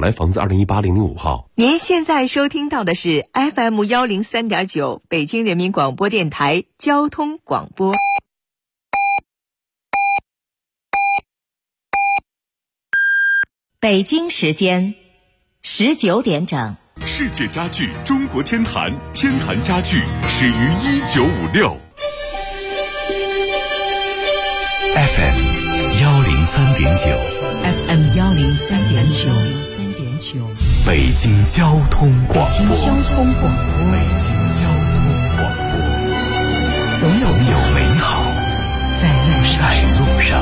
来房子2018-005号。 您现在收听到的是 FM103.9 北京人民广播电台交通广播。北京时间19点整。 世界家具中国天坛，天坛家具始于1956。 FM 103.9 FM 103.9 北京交通广播。 北京交通广播。 北京交通广播。总有美好在路上。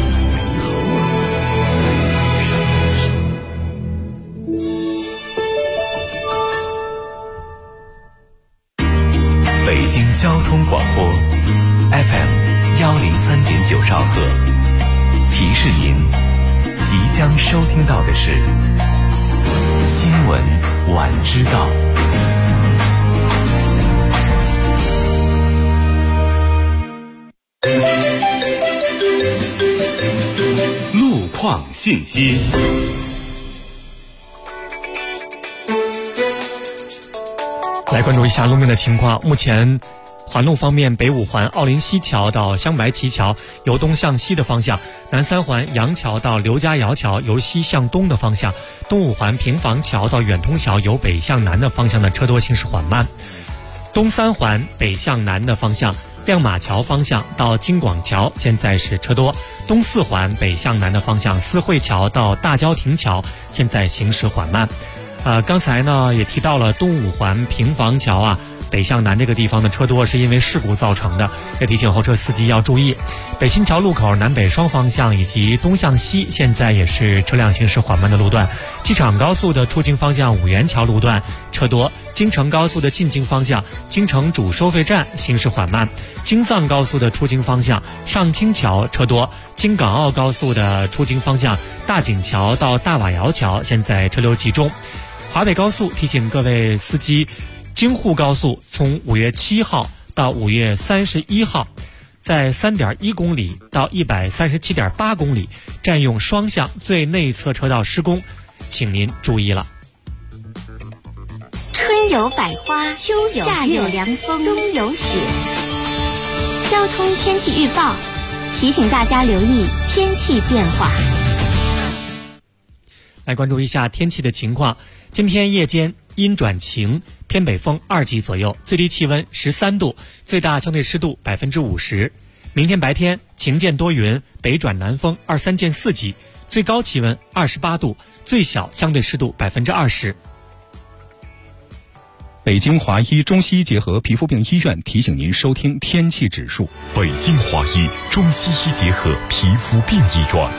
北京交通广播 FM 103.9兆赫，提示您即将收听到的是新闻晚知道。 路况信息。 来关注一下路面的情况。目前环路方面，北五环奥林西桥到香白旗桥由东向西的方向，南三环杨桥到刘家窑桥由西向东的方向，东五环平房桥到远通桥由北向南的方向的车多行驶缓慢。东三环北向南的方向，亮马桥方向到京广桥现在是车多。东四环北向南的方向，四惠桥到大郊亭桥现在行驶缓慢。刚才呢也提到了东五环平房桥啊，北向南这个地方的车多是因为事故造成的，也提醒后车司机要注意。北新桥路口南北双方向以及东向西现在也是车辆行驶缓慢的路段。机场高速的出京方向五元桥路段车多，京承高速的进京方向京承主收费站行驶缓慢，京藏高速的出京方向上清桥车多，京港澳高速的出京方向大井桥到大瓦窑桥现在车流集中。华北高速提醒各位司机，京沪高速从5月7号到5月31号，在 3.1 公里到 137.8 公里占用双向最内侧车道施工，请您注意了。 春有百花，秋有夏有凉风，冬有雪。交通天气预报提醒大家留意天气变化。 来关注一下天气的情况。今天夜间阴转晴，偏北风2级左右，最低气温13度，最大相对湿度50%。明天白天晴间多云，北转南风2-3见4级，最高气温28度，最小相对湿度20%。 北京华医中西医结合皮肤病医院提醒您收听天气指数。 北京华医中西医结合皮肤病医院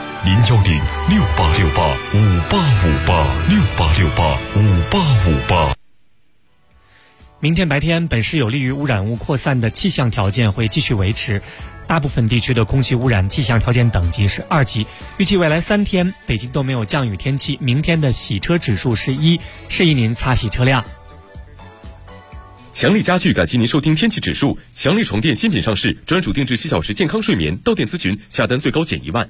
，010-6868-5858，6868-5858。 明天白天，本市有利于污染物扩散的气象条件会继续维持，大部分地区的空气污染气象条件等级是2级。预计未来3天，北京都没有降雨天气。明天的洗车指数是1，适宜您擦洗车辆。 强力家具感谢您收听天气指数。强力床垫新品上市，专属定制7小时健康睡眠，到店咨询，下单最高减1万。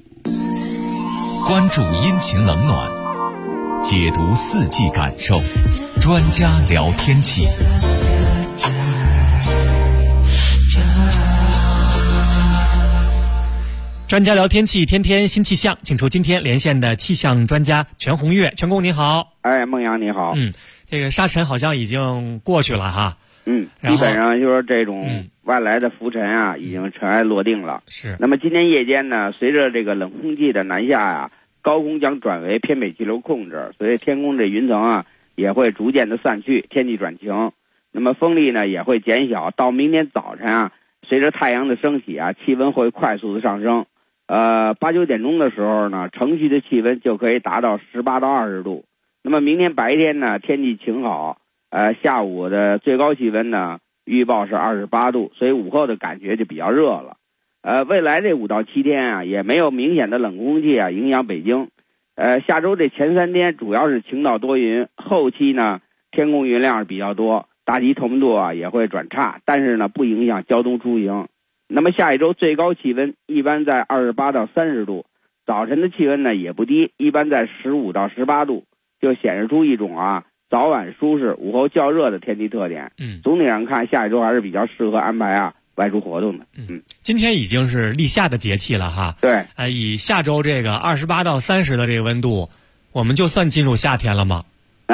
关注阴晴冷暖，解读四季感受，专家聊天气。 专家聊天气，天天新气象，请出今天连线的气象专家全红月。全工您好。 孟阳你好。 这个沙尘好像已经过去了哈。 基本上就是这种外来的浮尘啊，已经尘埃落定了。 是。 那么今天夜间呢，随着这个冷空气的南下啊，高空将转为偏北气流控制，所以天空这云层啊也会逐渐的散去，天气转晴。那么风力呢也会减小，到明天早晨啊，随着太阳的升起啊，气温会快速的上升。8、9点钟的时候呢，城区的气温就可以达到18到20度。那么明天白天呢，天气晴好，下午的最高气温呢，预报是28度，所以午后的感觉就比较热了。未来这5到7天啊，也没有明显的冷空气啊影响北京。下周这前3天主要是晴到多云，后期呢天空云量是比较多，大气透明度啊也会转差，但是呢不影响交通出行。那么下一周最高气温一般在28到30度，早晨的气温呢也不低，一般在15到18度。 就显示出一种早晚舒适、午后较热的天气特点。总体上看，下一周还是比较适合安排外出活动的。 今天已经是立夏的节气了哈。 对。 以下周这个28到30的这个温度，我们就算进入夏天了吗？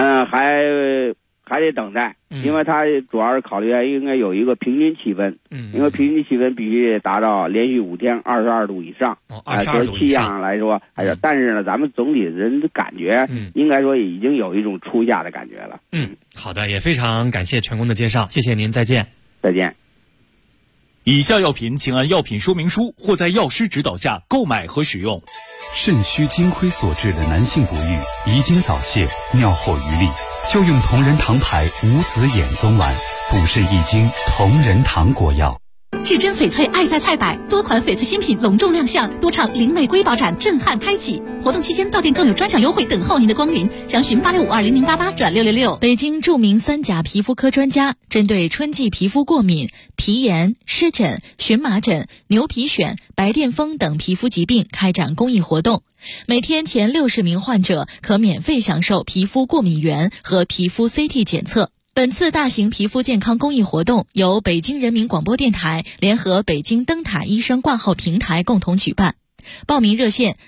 还得等待，因为它主要是考虑应该有一个平均气温。因为平均气温必须达到连续5天22度以上。 22度以上。 气象上来说，但是呢，咱们总体人的感觉，应该说已经有一种初夏的感觉了。 好的，也非常感谢全工的介绍，谢谢您，再见。 再见。 以下药品请按药品说明书或在药师指导下购买和使用。 肾虚精亏所致的男性不育、遗精早泄、尿后余力，就用同仁堂牌无子衍宗丸，补肾益精同仁堂果药。 至臻翡翠爱在菜百，多款翡翠新品隆重亮相，多场灵美瑰宝展震撼开启。活动期间到店更有专享优惠等候您的光临，详询865200088转666。 北京著名3甲皮肤科专家针对春季皮肤过敏、皮炎、湿疹、荨麻疹、牛皮癣、白癜风等皮肤疾病开展公益活动，每天前60名患者可免费享受皮肤过敏原和皮肤 CT 检测。本次大型皮肤健康公益活动由北京人民广播电台联合北京灯塔医生挂号平台共同举办。报名热线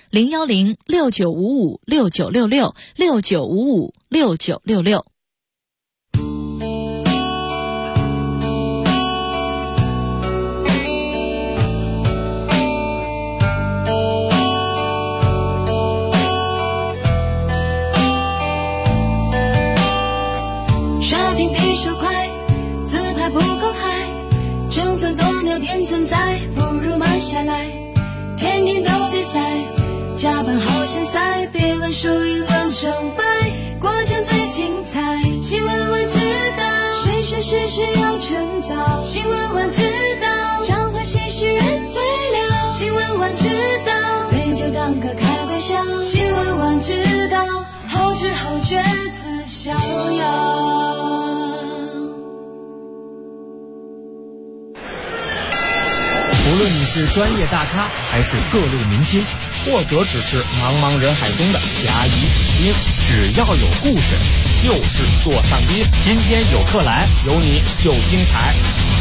01069556966 69556966。 比手快，自拍不够嗨，争分夺秒便存在，不如慢下来。天天都比赛，加班好像赛，别问输赢论胜败，过程最精彩。新闻晚知道，谁是事实要趁早。新闻晚知道，常欢喜事人最了。新闻晚知道，杯酒当歌开玩笑。新闻晚知道，后知后觉自逍遥。 无论你是专业大咖，还是各路明星，或者只是茫茫人海中的甲乙丙丁，只要有故事，就是座上宾。今天有客来，有你就精彩。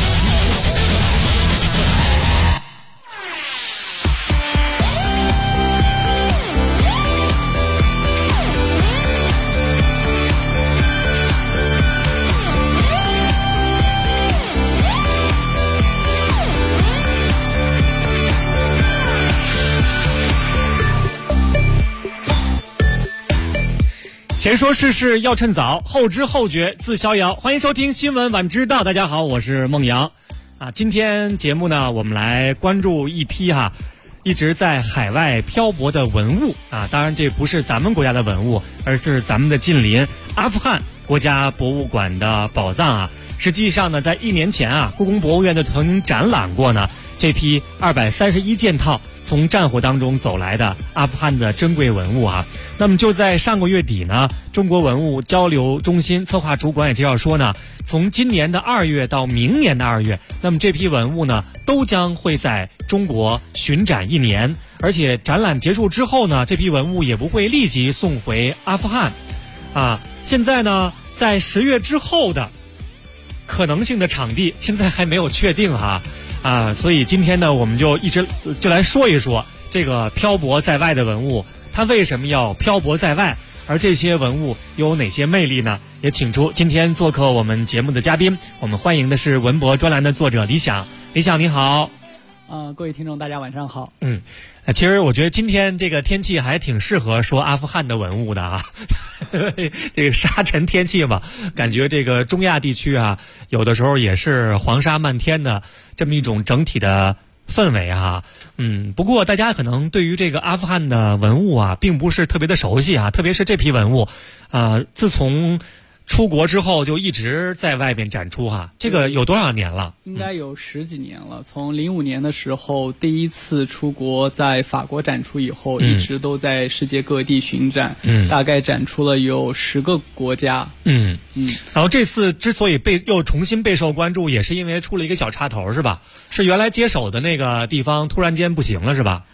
谁说世事要趁早，后知后觉自逍遥。欢迎收听新闻晚知道，大家好，我是孟阳。今天节目呢，我们来关注一批一直在海外漂泊的文物当然这不是咱们国家的文物，而是咱们的近邻阿富汗国家博物馆的宝藏实际上呢，在1年前故宫博物院就曾经展览过呢这批231件套从战火当中走来的阿富汗的珍贵文物那么就在上个月底呢，中国文物交流中心策划主管也介绍说呢，从今年的2月到明年的2月，那么这批文物呢都将会在中国巡展1年，而且展览结束之后呢，这批文物也不会立即送回阿富汗现在呢，在10月之后的可能性的场地现在还没有确定所以今天呢，我们就来说一说这个漂泊在外的文物，它为什么要漂泊在外，而这些文物有哪些魅力呢？也请出今天做客我们节目的嘉宾，我们欢迎的是文博专栏的作者李想。李想你好。 各位听众大家晚上好。 其实我觉得今天这个天气还挺适合说阿富汗的文物的这个沙尘天气嘛，感觉这个中亚地区有的时候也是黄沙漫天的这么一种整体的氛围不过大家可能对于这个阿富汗的文物并不是特别的熟悉特别是这批文物自从出国之后就一直在外面展出这个有多少年了？ 应该有10几年了。从05年的时候第一次出国在法国展出以后，一直都在世界各地巡展，大概展出了有10个国家。 然后这次之所以又重新备受关注，也是因为出了一个小插头是吧？是原来接手的那个地方突然间不行了是吧？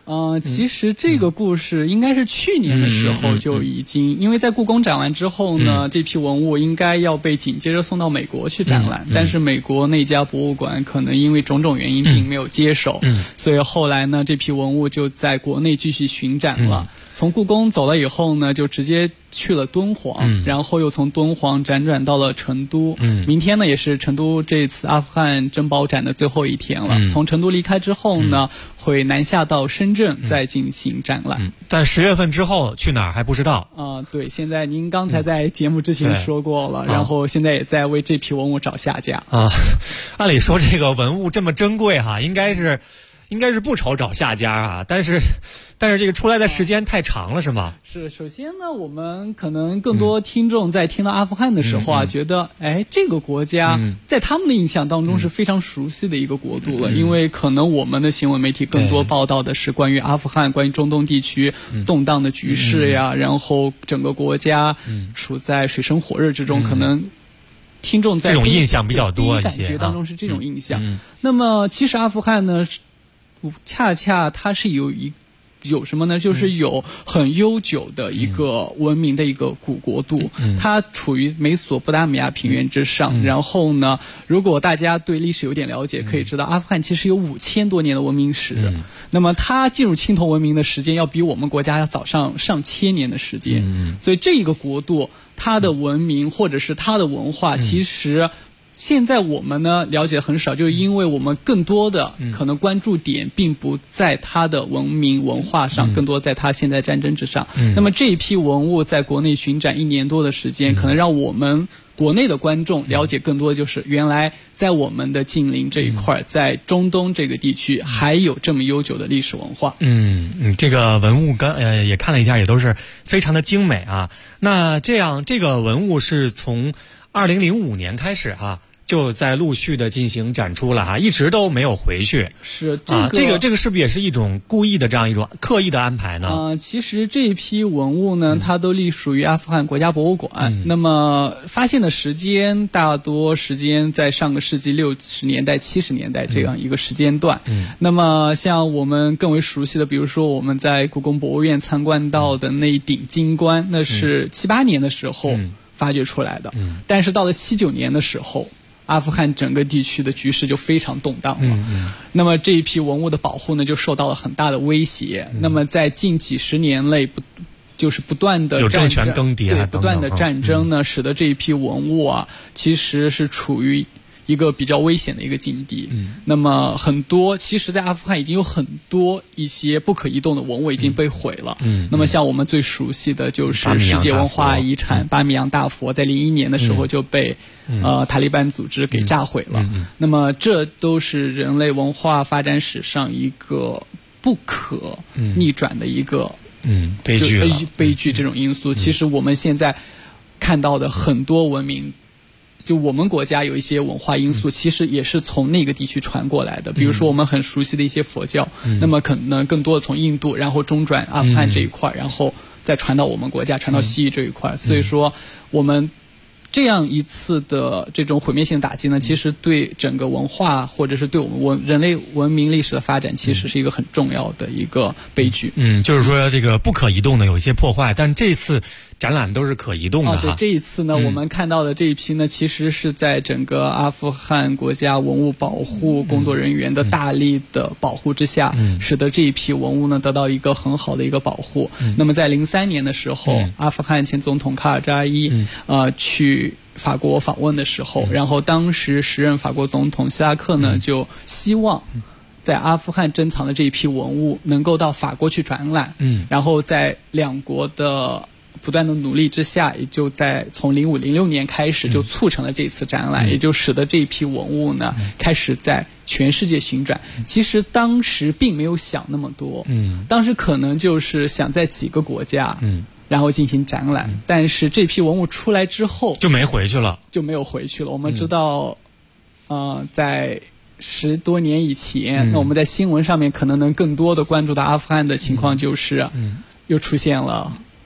其实这个故事应该是去年的时候就已经，因为在故宫展完之后呢，这批文物应该要被紧接着送到美国去展览，但是美国那家博物馆可能因为种种原因并没有接手，所以后来呢，这批文物就在国内继续巡展了。从故宫走了以后呢，就直接去了敦煌，然后又从敦煌辗转到了成都。明天呢也是成都这次阿富汗珍宝展的最后一天了。从成都离开之后呢，会南下到深圳再进行展览。 但10月份之后去哪儿还不知道。 对，现在您刚才在节目之前说过了，然后现在也在为这批文物找下家。 按理说这个文物这么珍贵哈，应该是不愁找下家啊，但是这个出来的时间太长了，是吗？ 是，首先呢，我们可能更多听众在听到阿富汗的时候觉得，这个国家在他们的印象当中是非常熟悉的一个国度了，因为可能我们的新闻媒体更多报道的是关于阿富汗、关于中东地区动荡的局势呀，然后整个国家处在水深火热之中，可能听众在这种印象比较多一些， 感觉当中是这种印象。那么其实阿富汗呢，恰恰它是有什么呢？就是有很悠久的一个文明的一个古国度，它处于美索不达米亚平原之上。然后呢，如果大家对历史有点了解，可以知道阿富汗其实有5000多年的文明史。那么它进入青铜文明的时间要比我们国家要早上千年的时间。所以这一个国度，它的文明或者是它的文化，其实现在我们呢了解很少，就是因为我们更多的可能关注点并不在它的文明文化上，更多在它现在战争之上。那么这一批文物在国内巡展1年多的时间，可能让我们国内的观众了解更多，就是原来在我们的近邻这一块，在中东这个地区还有这么悠久的历史文化。 这个文物也看了一下，也都是非常的精美啊。那这个文物是从2005年开始就在陆续的进行展出了一直都没有回去。 是这个是不是也是一种故意的这样一种刻意的安排呢？ 其实这一批文物呢，它都隶属于阿富汗国家博物馆。那么发现的时间大多时间在上个世纪60年代、70年代这样一个时间段。那么像我们更为熟悉的，比如说我们在故宫博物院参观到的那一顶金冠，那是78年的时候发掘出来的。但是到了79年的时候，阿富汗整个地区的局势就非常动荡了。那么这一批文物的保护呢，就受到了很大的威胁。那么在近几十年内就是不断的有政权更迭， 对，不断的战争呢，使得这一批文物其实是处于一个比较危险的一个境地。那么其实在阿富汗已经有很多一些不可移动的文物已经被毁了。那么像我们最熟悉的就是世界文化遗产巴米扬大佛，在2001年的时候就被塔利班组织给炸毁了。那么这都是人类文化发展史上一个不可逆转的一个悲剧这种因素。其实我们现在看到的很多文明，就我们国家有一些文化因素，其实也是从那个地区传过来的。比如说我们很熟悉的一些佛教，那么可能更多的从印度，然后中转阿富汗这一块，然后再传到我们国家，传到西域这一块。所以说我们这样一次的这种毁灭性打击呢，其实对整个文化或者是对我们人类文明历史的发展，其实是一个很重要的一个悲剧。 就是说这个不可移动的有一些破坏，但这次展览都是可移动的。 对，这一次呢，我们看到的这一批呢，其实是在整个阿富汗国家文物保护工作人员的大力的保护之下，使得这一批文物呢得到一个很好的一个保护。那么在03年的时候，阿富汗前总统卡尔扎伊去法国访问的时候，然后当时时任法国总统希拉克呢就希望在阿富汗珍藏的这一批文物能够到法国去展览。然后在两国的不断的努力之下，也就在从05、06年开始就促成了这次展览，也就使得这一批文物呢开始在全世界巡转。其实当时并没有想那么多，当时可能就是想在几个国家然后进行展览，但是这批文物出来之后就没回去了， 我们知道在10多年以前，那我们在新闻上面可能能更多的关注到阿富汗的情况，就是又出现了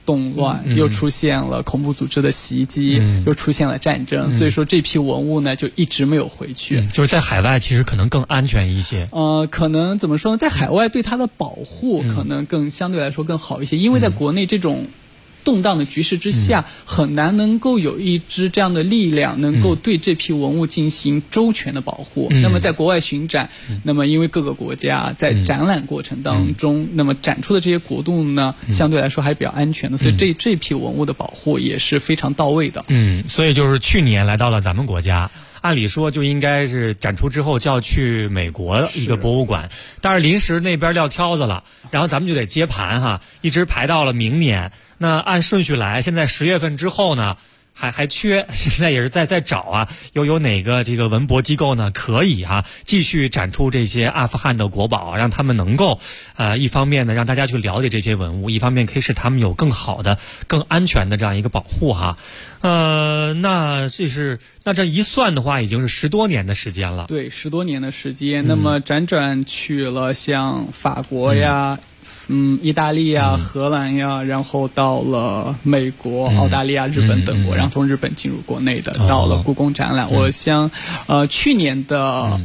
动乱，又出现了恐怖组织的袭击，又出现了战争，所以说这批文物呢就一直没有回去。 就是在海外其实可能更安全一些。 可能怎么说呢，在海外对它的保护可能更相对来说更好一些，因为在国内这种动荡的局势之下，很难能够有一支这样的力量能够对这批文物进行周全的保护。那么在国外巡展，那么因为各个国家在展览过程当中，那么展出的这些国度呢，相对来说还是比较安全的，所以这批文物的保护也是非常到位的。 所以就是去年来到了咱们国家。按理说就应该是展出之后就要去美国一个博物馆，但是临时那边撂挑子了，然后咱们就得接盘哈，一直排到了明年。那按顺序来，现在10月份之后呢，还缺，现在也是在找啊，有哪个这个文博机构呢可以继续展出这些阿富汗的国宝，让他们能够一方面呢让大家去了解这些文物，一方面可以使他们有更好的、更安全的这样一个保护哈。那这一算的话，已经是10多年的时间了。 对，10多年的时间。那么辗转去了像法国呀。意大利呀、荷兰呀，然后到了美国、澳大利亚、日本等国，然后从日本进入国内的，到了故宫展览。我像去年的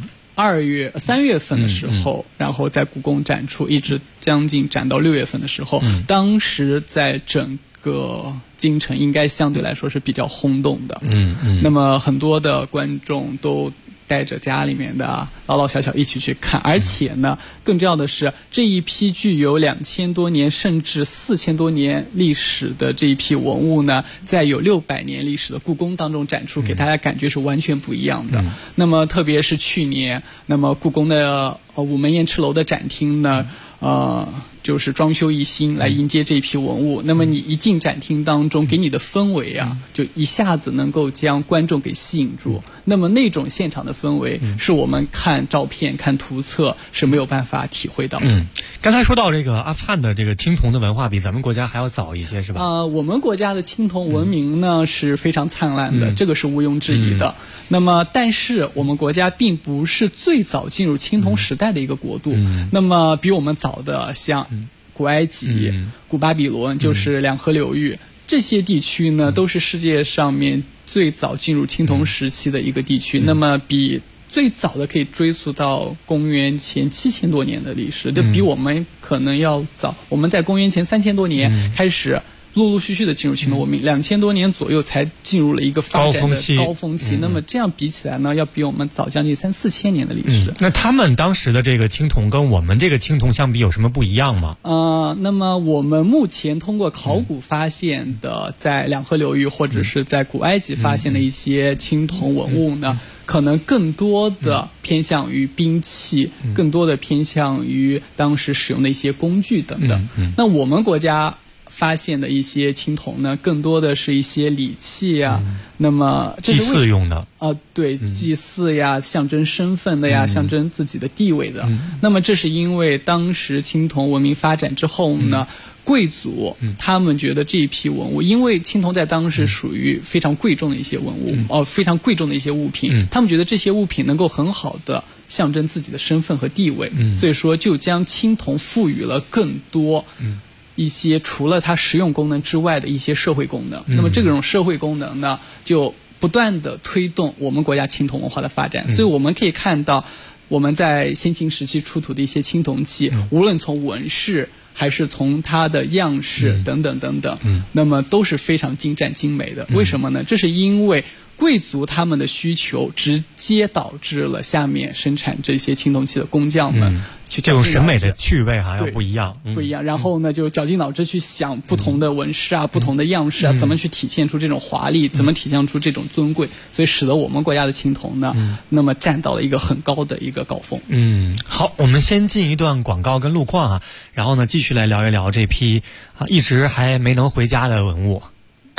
3月份的时候，然后在故宫展出，一直将近展到6月份的时候，当时在整个京城应该相对来说是比较轰动的。那么很多的观众都带着家里面的老老小小一起去看，而且呢，更重要的是这一批具有2000多年甚至4000多年历史的这一批文物呢，在有600年历史的故宫当中展出，给大家感觉是完全不一样的。那么特别是去年，那么故宫的午门雁翅楼的展厅呢，就是装修一新来迎接这一批文物。那么你一进展厅当中，给你的氛围啊，就一下子能够将观众给吸引住。那么那种现场的氛围，是我们看照片、看图册是没有办法体会到的。 刚才说到这个阿富汗的这个青铜的文化，比咱们国家还要早一些，是吧？ 我们国家的青铜文明呢是非常灿烂的，这个是毋庸置疑的。那么，但是我们国家并不是最早进入青铜时代的一个国度。那么，比我们早的像古埃及、古巴比伦，就是两河流域这些地区呢，都是世界上面最早进入青铜时期的一个地区。那么，比最早的可以追溯到公元前7000多年的历史，就比我们可能要早。我们在公元前3000多年开始陆陆续续的进入青铜文明，2000多年左右才进入了一个发展的高峰期。那么这样比起来呢，要比我们早将近3、4千年的历史。 那他们当时的这个青铜跟我们这个青铜相比有什么不一样吗？ 那么我们目前通过考古发现的，在两河流域或者是在古埃及发现的一些青铜文物呢，可能更多的偏向于兵器，更多的偏向于当时使用的一些工具等等。那我们国家发现的一些青铜呢，更多的是一些礼器啊，那么祭祀用的对，祭祀呀，象征身份的呀，象征自己的地位的。那么这是因为当时青铜文明发展之后呢，贵族他们觉得这一批文物，因为青铜在当时属于非常贵重的一些文物，非常贵重的一些物品，他们觉得这些物品能够很好的象征自己的身份和地位，所以说就将青铜赋予了更多一些除了它实用功能之外的一些社会功能。那么这种社会功能呢，就不断的推动我们国家青铜文化的发展。所以我们可以看到，我们在先秦时期出土的一些青铜器，无论从纹饰还是从它的样式等等等等，那么都是非常精湛精美的。为什么呢？这是因为贵族他们的需求直接导致了下面生产这些青铜器的工匠们去这种审美的趣味要不一样， 不一样。然后呢，就绞尽脑汁去想不同的纹饰啊、不同的样式啊，怎么去体现出这种华丽，怎么体现出这种尊贵，所以使得我们国家的青铜呢，那么站到了一个很高的一个高峰。 好，我们先进一段广告跟路况啊，然后呢继续来聊一聊这批一直还没能回家的文物。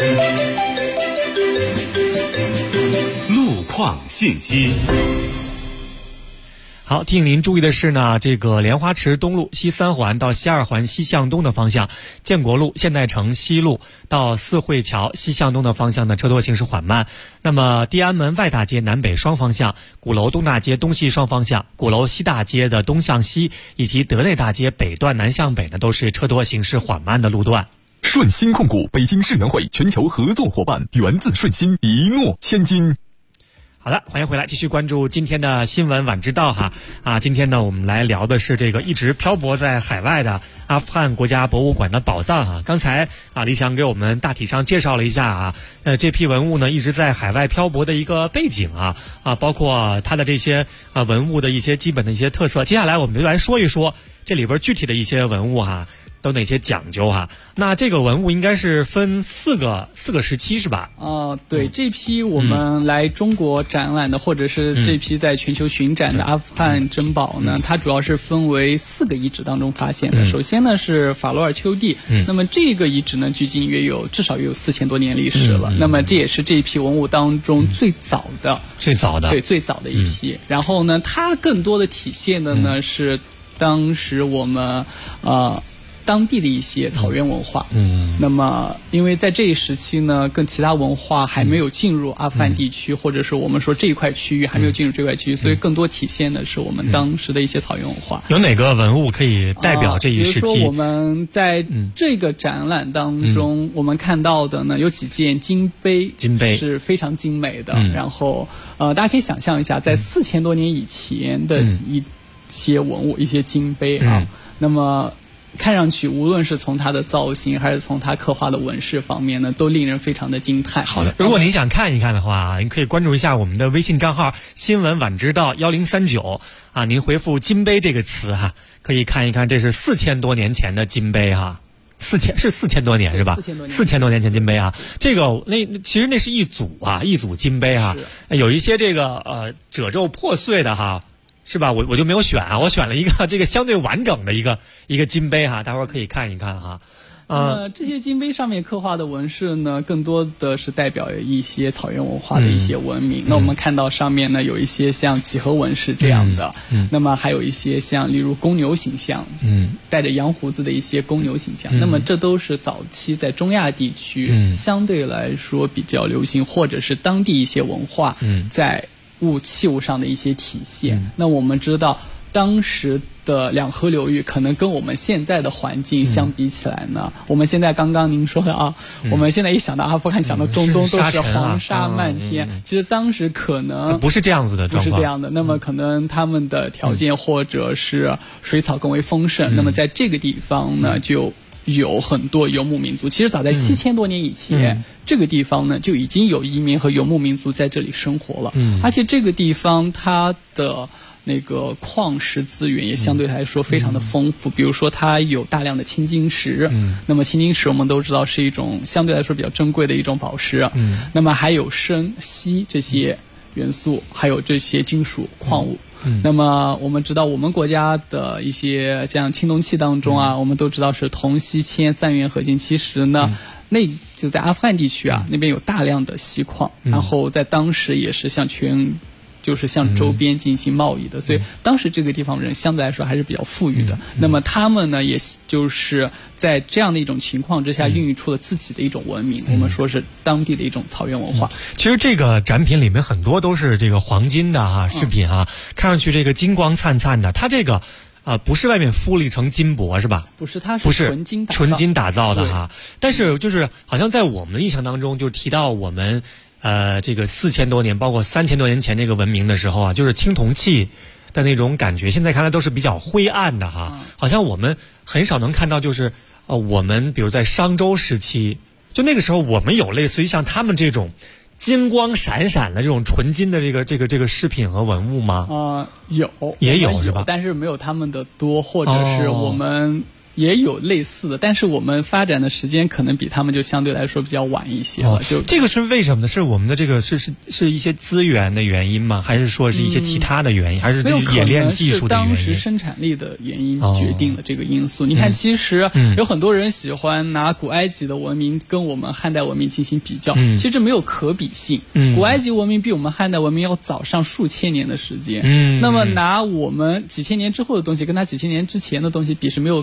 路况信息。 好，提醒您注意的是呢，这个莲花池东路西3环到西2环西向东的方向，建国路现代城西路到四惠桥西向东的方向呢，车多行驶缓慢。那么地安门外大街南北双方向、鼓楼东大街东西双方向、鼓楼西大街的东向西以及德内大街北段南向北呢，都是车多行驶缓慢的路段。 顺鑫控股，北京世园会全球合作伙伴，源自顺鑫，一诺千金。 好的，欢迎回来，继续关注今天的新闻晚知道哈。今天呢，我们来聊的是这个一直漂泊在海外的阿富汗国家博物馆的宝藏哈。刚才李翔给我们大体上介绍了一下这批文物呢一直在海外漂泊的一个背景包括它的这些文物的一些基本的一些特色。接下来我们就来说一说这里边具体的一些文物都哪些讲究那这个文物应该是分四个时期是吧？ 对，这批我们来中国展览的，或者是这批在全球巡展的阿富汗珍宝呢，它主要是分为4个遗址当中发现的。首先呢是法罗尔丘地，那么这个遗址呢距今至少有4000多年历史了。那么这也是这批文物当中最早的一批。然后呢，它更多的体现的呢是当时我们当地的一些草原文化。那么因为在这一时期呢，跟其他文化还没有进入阿富汗地区，或者是我们说这一块区域还没有进入这块区域，所以更多体现的是我们当时的一些草原文化。 有哪个文物可以代表这一时期？ 比如说我们在这个展览当中，我们看到的呢有几件金杯是非常精美的。然后大家可以想象一下，在4000多年以前的一些文物，一些金杯那么看上去无论是从它的造型还是从它刻画的纹饰方面呢，都令人非常的惊叹。 好的，如果您想看一看的话，您可以关注一下我们的微信账号新闻晚知道1039您回复金杯这个词可以看一看，这是4000多年前的金杯4000多年是吧？4000多年前金杯这个其实那是一组金杯有一些这个褶皱破碎的是吧？我就没有选我选了一个这个相对完整的一个金杯大伙儿可以看一看这些金杯上面刻画的纹饰呢，更多的是代表一些草原文化的一些文明。那我们看到上面呢有一些像几何纹饰这样的，那么还有一些像例如公牛形象，带着羊胡子的一些公牛形象。那么这都是早期在中亚地区相对来说比较流行，或者是当地一些文化在器物上的一些体现。那我们知道当时的两河流域可能跟我们现在的环境相比起来呢，我们现在刚刚您说的我们现在一想到阿富汗想到中东都是黄沙漫天，其实当时可能不是这样子的状况， 不是这样的。那么可能他们的条件或者是水草更为丰盛，那么在这个地方呢就有很多游牧民族。其实早在7000多年以前这个地方呢就已经有移民和游牧民族在这里生活了。而且这个地方它的那个矿石资源也相对来说非常的丰富，比如说它有大量的青金石，那么青金石我们都知道是一种相对来说比较珍贵的一种宝石，那么还有砷、锡这些元素，还有这些金属矿物。那么我们知道我们国家的一些像青铜器当中我们都知道是铜、锡、铅3元合金。其实呢那就在阿富汗地区那边有大量的锡矿，然后在当时也是向周边进行贸易的，所以当时这个地方人相对来说还是比较富裕的。那么他们呢也就是在这样的一种情况之下孕育出了自己的一种文明，我们说是当地的一种草原文化。 其实这个展品里面很多都是这个黄金的饰品看上去这个金光灿灿的。它这个不是外面敷了一层金箔是吧？ 不是，它是纯金打造的但是就是好像在我们的印象当中就提到我们这个4000多年包括3000多年前这个文明的时候就是青铜器的那种感觉，现在看来都是比较灰暗的好像我们很少能看到就是我们比如在商周时期，就那个时候我们有类似于像他们这种金光闪闪的这种纯金的这个饰品和文物吗？也有是吧？ 但是没有他们的多，或者是我们也有类似的，但是我们发展的时间可能比他们就相对来说比较晚一些了。就这个是为什么呢？是我们的这个是一些资源的原因吗？还是说是一些其他的原因？还是冶炼技术的原因？ 当时生产力的原因决定了这个因素。你看，其实有很多人喜欢拿古埃及的文明跟我们汉代文明进行比较，其实这没有可比性。古埃及文明比我们汉代文明要早上数千年的时间。那么拿我们几千年之后的东西跟它几千年之前的东西比是没有可比性。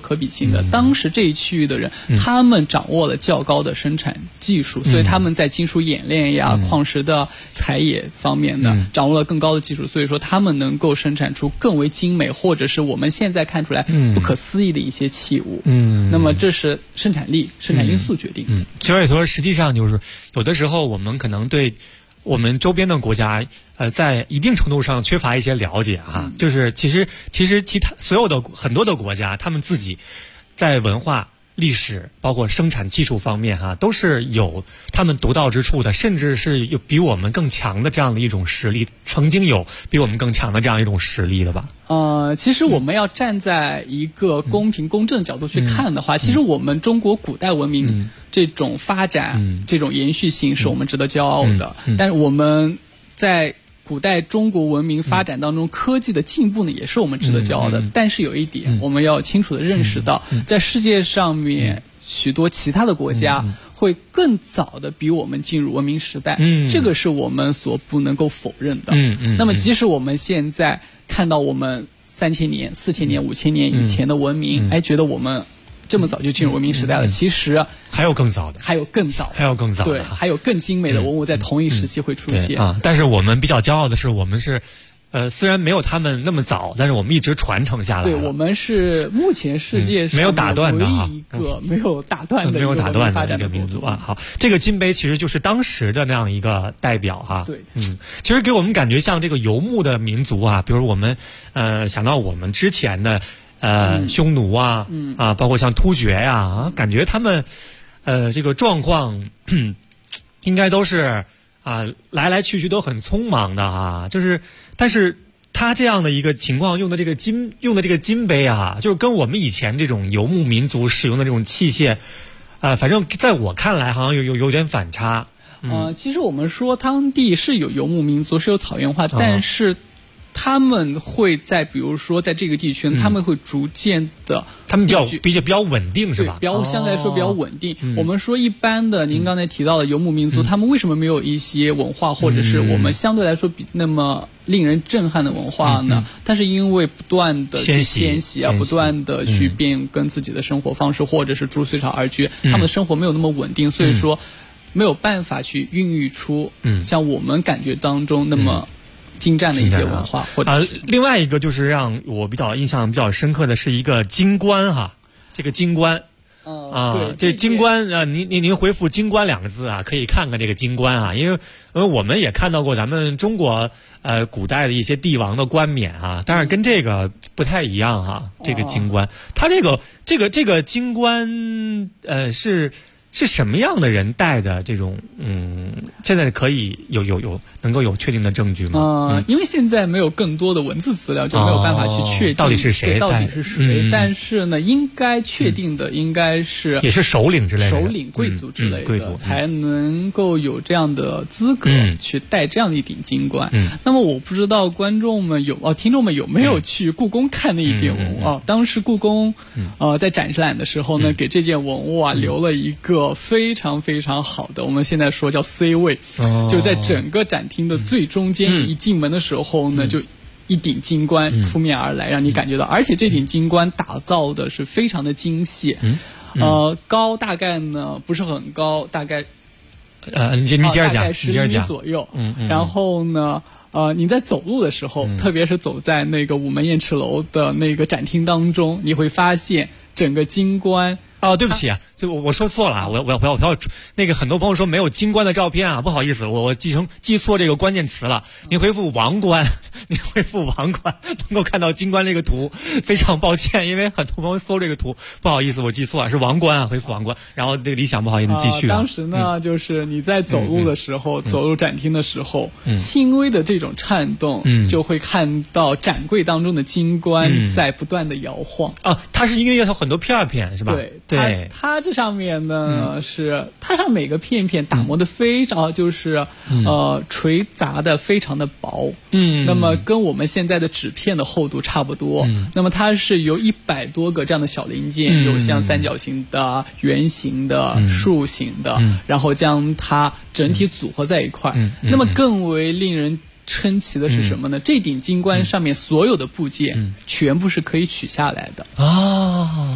定的。当时这一区域的人，他们掌握了较高的生产技术，所以他们在金属冶炼呀、矿石的采野方面呢，掌握了更高的技术，所以说他们能够生产出更为精美，或者是我们现在看出来不可思议的一些器物。那么这是生产力、生产因素决定的。 所以说，实际上就是有的时候我们可能对我们周边的国家，在一定程度上缺乏一些了解啊。就是其实其他所有的很多的国家，他们自己在文化、历史包括生产技术方面都是有他们独到之处的，甚至是有比我们更强的这样的一种实力，曾经有比我们更强的这样一种实力的吧。 其实我们要站在一个公平公正的角度去看的话，其实我们中国古代文明这种发展、这种延续性是我们值得骄傲的。但是我们在古代中国文明发展当中，科技的进步呢，也是我们值得骄傲的。但是有一点，我们要清楚的认识到，在世界上面许多其他的国家会更早的比我们进入文明时代，这个是我们所不能够否认的。那么即使我们现在看到我们3000年、4000年、5000年以前的文明，觉得我们这么早就进入文明时代了，其实还有更早的， 还有更早的，对，还有更精美的文物在同一时期会出现。 但是我们比较骄傲的是，我们是虽然没有他们那么早，但是我们一直传承下来。 对，我们是目前世界上没有打断的唯一一个没有打断的一个民族啊。好，这个金杯其实就是当时的那样一个代表哈。 对， 其实给我们感觉像这个游牧的民族啊，比如我们想到我们之前的匈奴啊，包括像突厥呀，感觉他们这个状况应该都是来来去去都很匆忙的啊，就是但是他这样的一个情况用的这个金杯啊，就是跟我们以前这种游牧民族使用的这种器械，反正在我看来好像有点反差。 其实我们说当地是有游牧民族，是有草原化，但是他们会在比如说在这个地区，他们会逐渐的， 他们比较稳定是吧？ 相对来说比较稳定。我们说一般的，您刚才提到的游牧民族，他们为什么没有一些文化，或者是我们相对来说比那么令人震撼的文化呢？但是因为不断的去迁徙啊，不断的去变更自己的生活方式，或者是逐水草而居，他们的生活没有那么稳定，所以说没有办法去孕育出像我们感觉当中那么精湛的一些文化。 另外一个就是让我印象比较深刻的是一个金冠哈，这个金冠对， 这金冠您回复金冠2个字啊，可以看看这个金冠啊，因为我们也看到过咱们中国古代的一些帝王的冠冕啊，但是跟这个不太一样哈。这个金冠，它这个金冠是什么样的人戴的？这种现在可以能够有确定的证据吗？ 因为现在没有更多的文字资料，就没有办法去确定到底是谁。 但是呢，应该确定的应该是也是首领之类的， 首领贵族之类的，才能够有这样的资格去戴这样的一顶金冠。那么我不知道观众们听众们有没有去故宫看那一件文物当时故宫在展示览的时候呢，给这件文物留了一个非常非常好的，我们现在说叫 C 位，就在整个展厅的最中间，一进门的时候呢，就一顶金冠扑面而来，让你感觉到，而且这顶金冠打造的是非常的精细，高大概呢不是很高，大概你接着讲， 大概10厘米左右，然后呢你在走路的时候，特别是走在那个午门雁翅楼的那个展厅当中，你会发现整个金冠。 对不起啊，我说错了，我要那个很多朋友说没有金冠的照片啊，不好意思，我记错这个关键词了。您回复王冠，能够看到金冠这个图，非常抱歉，因为很多朋友搜这个图，不好意思，我记错了，是王冠啊，回复王冠。然后这个理想不好意思，继续。 当时呢，就是你在走路的时候，走入展厅的时候，轻微的这种颤动，就会看到展柜当中的金冠在不断的摇晃。 它是因为有很多片是吧？ 对，它这上面呢是它上每个片打磨的非常就是锤砸的非常的薄，那么跟我们现在的纸片的厚度差不多，那么它是由100多个这样的小零件，有像三角形的、圆形的、竖形的，然后将它整体组合在一块那么更为令人称奇的是什么呢？这顶金冠上面所有的部件全部是可以取下来的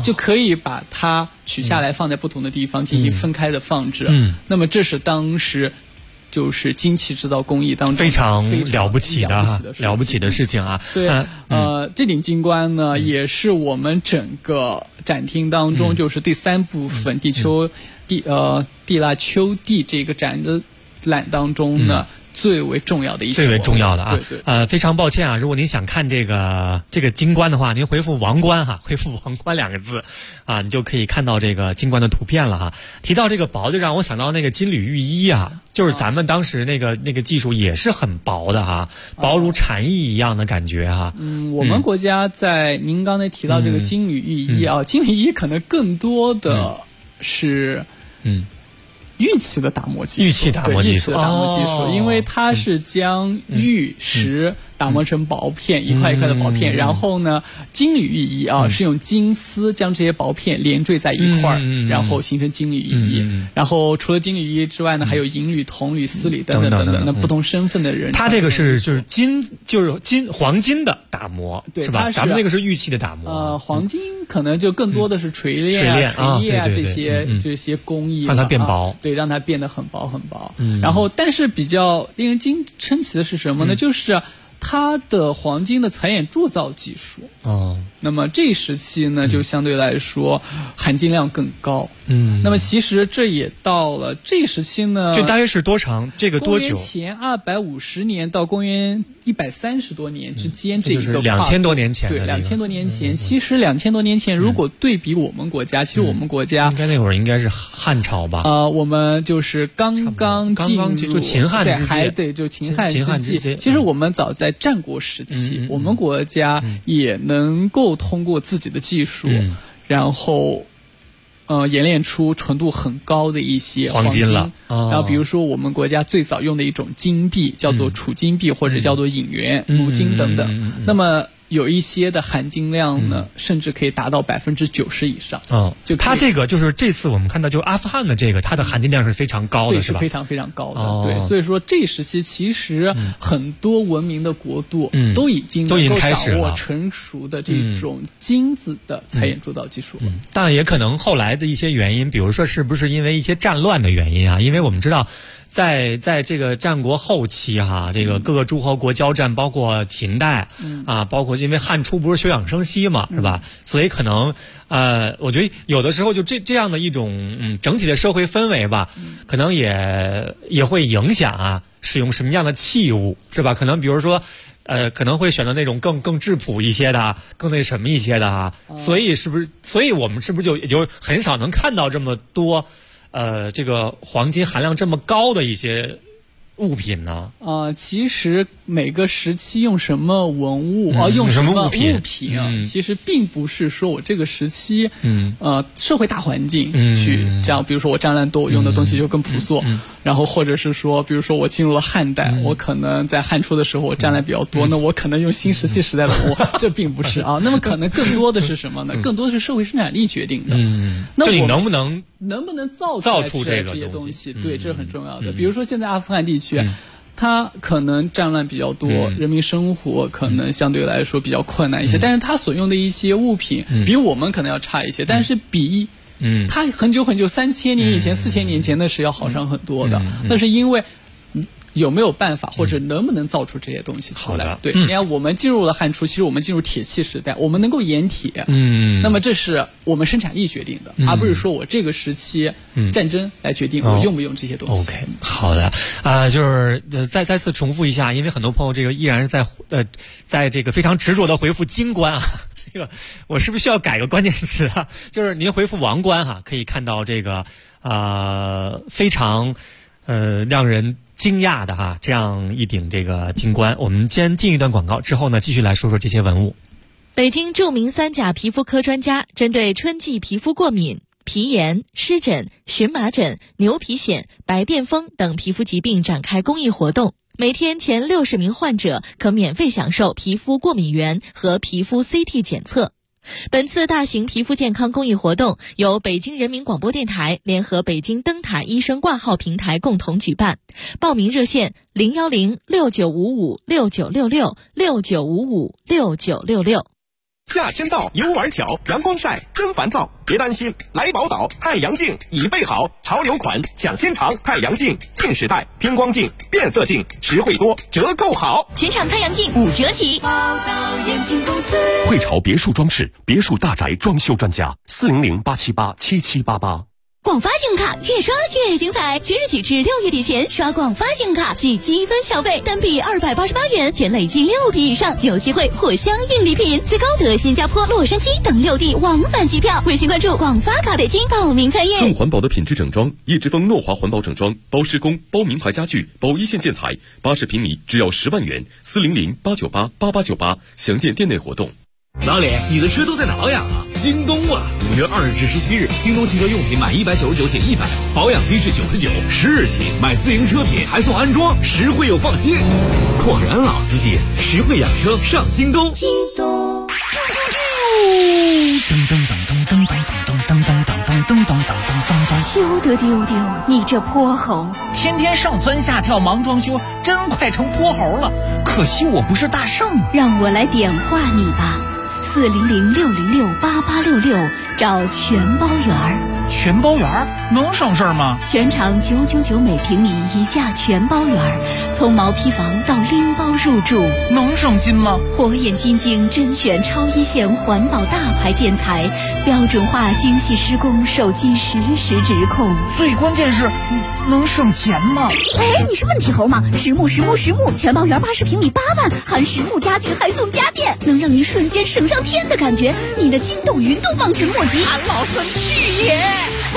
就可以把它取下来放在不同的地方进行分开的放置。那么这是当时就是金器制造工艺当中非常了不起的事情啊。 对，这顶金冠呢，也是我们整个展厅当中就是第3部分地腊秋地这个展览当中呢。最为重要的一些， 最为重要的啊， 对， 非常抱歉啊，如果您想看这个金冠的话，您回复王冠哈，回复王冠2个字啊，你就可以看到这个金冠的图片了哈。提到这个薄，就让我想到那个金缕玉衣啊，就是咱们当时那个技术也是很薄的哈，薄如蝉翼一样的感觉哈。 我们国家在您刚才提到这个金缕玉衣啊，金缕玉衣可能更多的是玉器的打磨技术， 玉器打磨技术， 因为它是将玉石打磨成薄片，一块一块的薄片，然后呢，金缕玉衣啊是用金丝将这些薄片连缀在一块儿，然后形成金缕玉衣。然后除了金缕玉衣之外呢，还有银缕、铜缕、丝缕等等，那不同身份的人。 它这个就是黄金的打磨， 对， 是吧？咱们那个是玉器的打磨。 黄金可能就更多的是锤炼啊、锤液啊这些工艺， 让它变薄， 对，让它变得很薄很薄。然后，但是比较令人称奇的是什么呢？就是它的黄金的彩眼铸造技术。那么这一时期呢，就相对来说含金量更高。那么其实这也到了这一时期呢， 这大约是多长？这个多久？ 公元前250年到公元130多年之间，这一个 2000多年前的对，2000多年前。其实2000多年前，如果对比我们国家，其实我们国家应该那会儿应该是汉朝吧？ 我们就是刚刚进入就秦汉之际， 还对，就秦汉之际。其实我们早在战国时期，我们国家也能够通过自己的技术，然后冶炼出纯度很高的一些黄金了。 然后比如说我们国家最早用的一种金币叫做储金币，或者叫做引元、卢金等等。那么有一些的含金量呢，甚至可以达到90%以上。 就它这个就是这次我们看到，就是阿富汗的这个，它的含金量是非常高的， 对，是非常非常高的。对，所以说这时期其实很多文明的国度都已经能够掌握成熟的这种金子的彩眼铸造技术了。 当然也可能后来的一些原因，比如说是不是因为一些战乱的原因啊？因为我们知道，在这个战国后期哈，这个各个诸侯国交战，包括秦代包括因为汉初不是休养生息嘛，是吧？所以可能我觉得有的时候就这样的一种整体的社会氛围吧，可能也会影响使用什么样的器物，是吧？可能比如说可能会选择那种更质朴一些的，更那什么一些的所以我们是不是也就很少能看到这么多这个黄金含量这么高的一些物品呢？ 其实每个时期用什么文物用什么物品其实并不是说我这个时期社会大环境去这样，比如说我战乱多，我用的东西就更朴素，然后或者是说，比如说我进入了汉代，我可能在汉初的时候我战乱比较多，那我可能用新石器时代的文物，这并不是那么可能更多的是什么呢？更多的是社会生产力决定的。那你能不能造出这些东西？对，这是很重要的。比如说现在阿富汗地区，它可能战乱比较多，人民生活可能相对来说比较困难一些，但是它所用的一些物品比我们可能要差一些，但是比它很久3000年以前、4000年前的是要好上很多的。那是因为有没有办法，或者能不能造出这些东西出来？对，你看我们进入了汉初，其实我们进入铁器时代，我们能够冶铁，那么这是我们生产力决定的，而不是说我这个时期战争来决定我用不用这些东西。 OK， 好的就是再次重复一下，因为很多朋友这个依然是在这个非常执着的回复金冠这个我是不是需要改个关键词就是您回复王冠可以看到这个非常让人惊讶的这样一顶这个金冠。我们先进一段广告之后呢，继续来说说这些文物。 北京著名3甲皮肤科专家针对春季皮肤过敏、皮炎、湿疹、荨麻疹、牛皮癣、白癜风等皮肤疾病展开公益活动，每天前60名患者可免费享受皮肤过敏原和皮肤 CT 检测。本次大型皮肤健康公益活动由北京人民广播电台联合北京灯塔医生挂号平台共同举办，报名热线0106955696669556966。 夏天到，游玩巧，阳光晒真烦躁，别担心，来宝岛太阳镜已备好，潮流款抢先尝，太阳镜近视带、偏光镜、变色镜，实惠多，折扣好， 全场太阳镜5折起。宝岛眼镜公司， 汇潮别墅装饰，别墅大宅装修专家，400-878-7788。 广发信用卡越刷越精彩，即日起至6月底前刷广发信用卡即积分消费，单笔288元，且累计6笔以上就有机会获相应礼品，最高得新加坡、洛杉矶等6地往返机票。微信关注广发卡北京报名参与。 更环保的品质整装，叶之峰诺华环保整装，包施工、包名牌家具、包一线建材，80平米只要10万元，400-898-8898，详见店内活动。 老李，你的车都在哪保养啊？京东啊！5月2日至17日，京东汽车用品满199减100，保养低至99，10日起买自行车品还送安装，实惠又放心。果然老司机，实惠养车上京东。 京东。 噔噔噔噔噔噔噔噔噔噔噔噔噔噔。 休得丢丢，你这泼猴！ 天天上蹿下跳忙装修，真快成泼猴了。可惜我不是大圣啊。 让我来点化你吧。400-606-8866，找全包园。 全包园能省事吗？ 全场999每平米一价全包园，从毛坯房到拎包入住， 能省心吗？ 火眼金睛甄选超一线环保大牌建材，标准化精细施工，手机实时指控。 最关键是能省钱吗？ 哎，你是问题猴吗？实木全包园80平米8万，含实木家具还送家电，能让你瞬间省上天的感觉。你的筋斗云都望尘莫及。 俺老孙去也！ 哎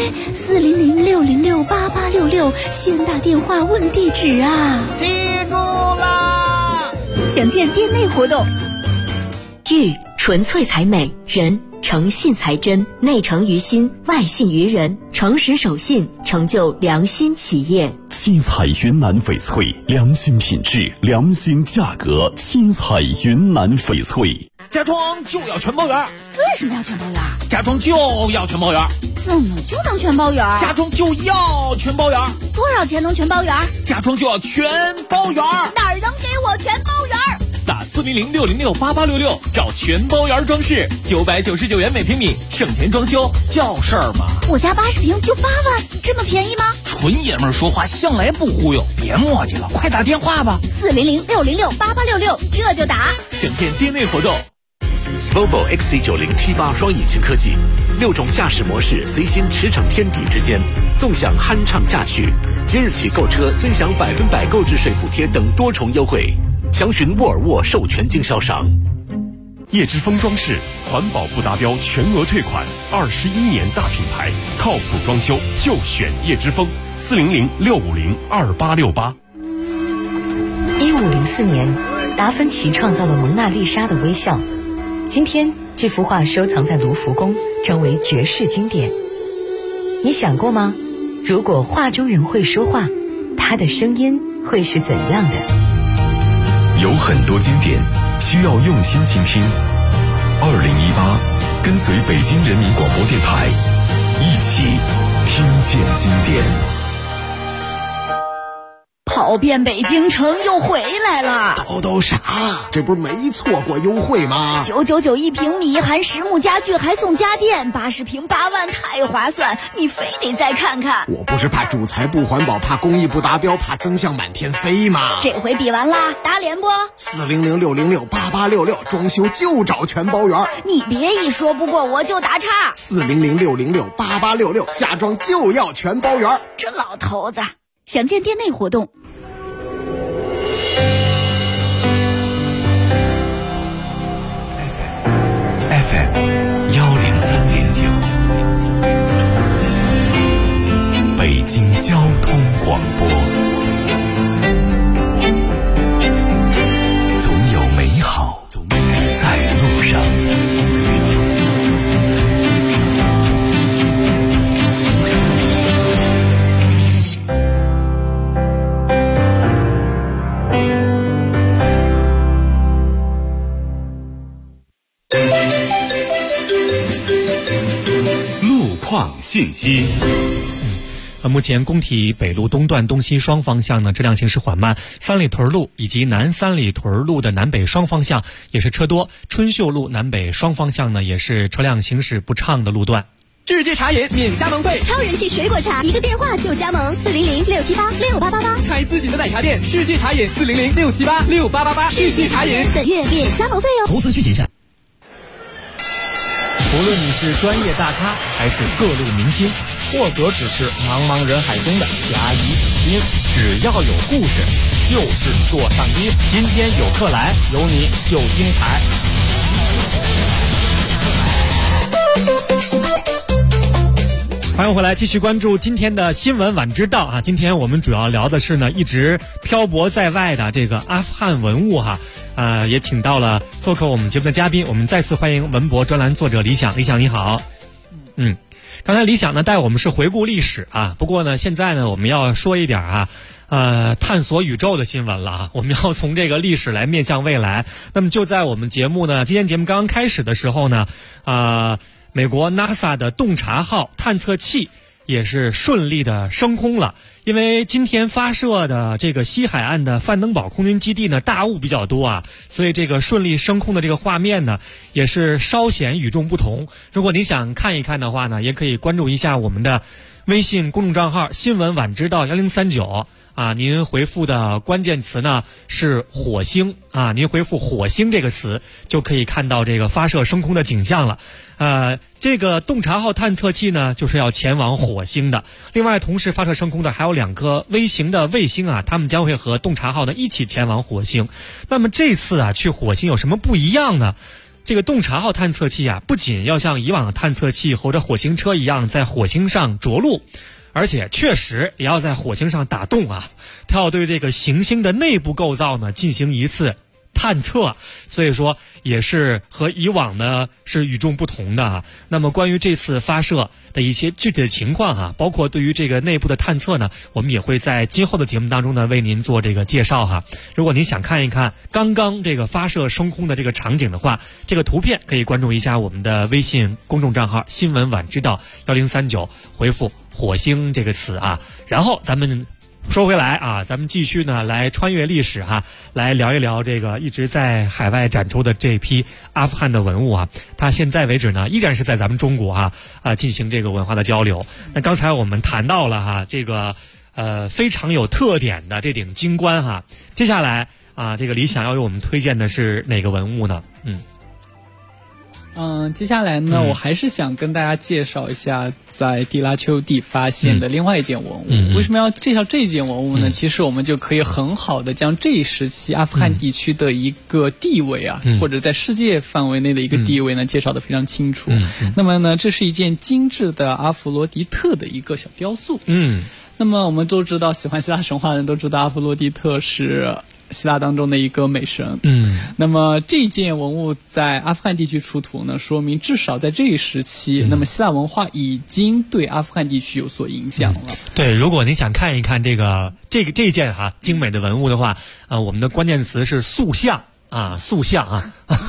，400-606-8866，先打电话问地址啊！ 记住啦！ 详见店内活动。玉纯粹才美，人诚信才真，内诚于心，外信于人，诚实守信，成就良心企业。 七彩云南翡翠，良心品质，良心价格。七彩云南翡翠， 家装就要全包圆。 为什么要全包圆？ 家装就要全包圆。 怎么就能全包圆？ 家装就要全包圆。 多少钱能全包圆？ 家装就要全包圆。 哪儿能给我全包圆？ 打400-606-8866，找全包圆装饰，999元每平米，省钱装修叫事儿吗？ 我家80平就8万，这么便宜吗？ 纯爷们儿说话向来不忽悠，别磨叽了，快打电话吧。 400-606-8866，这就打。 详见店内活动。 Volvo XC90 T8 双引擎科技，6种驾驶模式随心驰骋天地之间，纵享酣畅驾趣。即日起购车尊享100%购置税补贴等多重优惠，详询沃尔沃授权经销商。 叶之峰装饰，环保不达标全额退款，21年大品牌，靠谱装修就选叶之峰。400-650-2868。 1504年，达芬奇创造了蒙娜丽莎的微笑。今天，这幅画收藏在卢浮宫，成为绝世经典。你想过吗？如果画中人会说话，他的声音会是怎样的？ 有很多经典需要用心倾听。2018，跟随北京人民广播电台，一起听见经典。 跑遍北京城又回来了， 都啥？这不是没错过优惠吗 ？999一平米，含实木家具还送家电，80平8万，太划算！你非得再看看。 我不是怕主材不环保，怕工艺不达标，怕增项满天飞吗？ 这回比完啦，打脸不 ？400-606-8866，装修就找全包圆。 你别一说不过我就打岔。 400-606-8866，家装就要全包圆。 这老头子，详见店内活动。 FM 103.9，北京交通广播，总有美好在路上。 信息。 目前工体北路东段东西双方向呢车辆行驶缓慢，三里屯路以及南三里屯路的南北双方向也是车多，春秀路南北双方向呢也是车辆行驶不畅的路段。 世界茶饮免加盟费， 超人气水果茶，一个电话就加盟，400-678-6888。 开自己的奶茶店，世界茶饮400-678-6888。世界茶饮本月免加盟费哦。 投资需谨慎。无论你是专业大咖还是各路明星，或者只是茫茫人海中的甲乙丙丁，只要有故事，就是座上宾。今天有客来，有你就精彩。 欢迎回来，继续关注今天的新闻晚知道啊！今天我们主要聊的是呢，一直漂泊在外的这个阿富汗文物哈，也请到了做客我们节目的嘉宾，我们再次欢迎文博专栏作者李想。李想你好。刚才李想呢带我们是回顾历史啊，不过呢现在呢我们要说一点探索宇宙的新闻了啊！我们要从这个历史来面向未来。那么就在我们节目呢，今天节目刚刚开始的时候呢，美国 NASA 的洞察号探测器也是顺利的升空了。因为今天发射的这个西海岸的范登堡空军基地呢，大雾比较多啊，所以这个顺利升空的这个画面呢，也是稍显与众不同。如果你想看一看的话呢，也可以关注一下我们的微信公众账号新闻晚知道1039啊，您回复的关键词呢是火星啊，您回复火星这个词就可以看到这个发射升空的景象了。这个洞察号探测器呢就是要前往火星的。另外同时发射升空的还有2颗微型的卫星啊，它们将会和洞察号呢一起前往火星。那么这次去火星有什么不一样呢？这个洞察号探测器不仅要像以往的探测器或者火星车一样在火星上着陆，而且确实也要在火星上打洞啊，它要对这个行星的内部构造呢进行一次探测，所以说也是和以往呢是与众不同的啊。那么关于这次发射的一些具体的情况包括对于这个内部的探测呢，我们也会在今后的节目当中呢为您做这个介绍如果您想看一看刚刚这个发射升空的这个场景的话，这个图片可以关注一下我们的微信公众账号新闻晚知道1039，回复火星这个词然后咱们说回来咱们继续呢来穿越历史来聊一聊这个一直在海外展出的这批阿富汗的文物它现在为止呢依然是在咱们中国进行这个文化的交流。那刚才我们谈到了这个非常有特点的这顶金冠接下来这个李想要为我们推荐的是哪个文物呢？ 接下来呢，我还是想跟大家介绍一下在地拉丘地发现的另外一件文物。为什么要介绍这件文物呢？其实我们就可以很好的将这一时期阿富汗地区的一个地位或者在世界范围内的一个地位呢，介绍得非常清楚。那么呢，这是一件精致的阿弗罗狄特的一个小雕塑。那么我们都知道，喜欢希腊神话的人都知道阿弗罗狄特是希腊当中的一个美神。那么这件文物在阿富汗地区出土呢，说明至少在这一时期，那么希腊文化已经对阿富汗地区有所影响了。 对，如果你想看一看这件精美的文物的话，我们的关键词是塑像塑像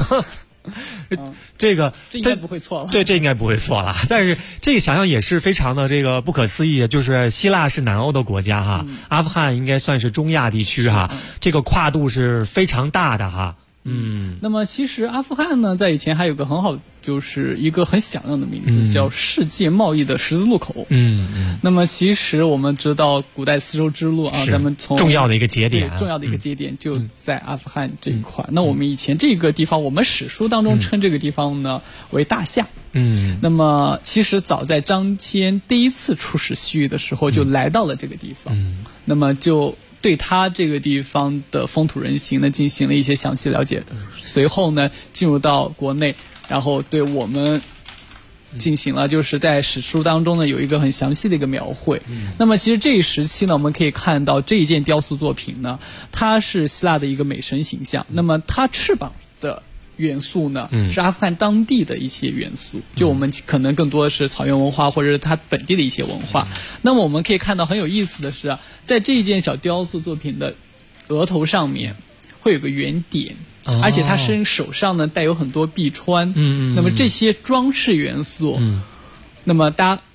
这应该不会错了。 对，这应该不会错了。但是这个想想也是非常的这个不可思议，就是希腊是南欧的国家阿富汗应该算是中亚地区这个跨度是非常大的那么其实阿富汗呢，在以前还有个很好，就是一个很响亮的名字，叫世界贸易的十字路口。那么其实我们知道古代丝绸之路咱们从重要的一个节点， 重要的一个节点就在阿富汗这一块。那我们以前这个地方，我们史书当中称这个地方呢为大夏。那么其实早在张骞第一次出使西域的时候，就来到了这个地方。那么就对他这个地方的风土人情呢进行了一些详细了解，随后呢进入到国内，然后对我们进行了就是在史书当中呢有一个很详细的一个描绘。那么其实这一时期呢，我们可以看到这一件雕塑作品呢，它是希腊的一个美神形象。那么它翅膀的元素呢是阿富汗当地的一些元素，就我们可能更多的是草原文化或者是它本地的一些文化。那么我们可以看到很有意思的是在这一件小雕塑作品的额头上面会有个圆点，而且它手上呢带有很多臂穿。那么这些装饰元素，那么大家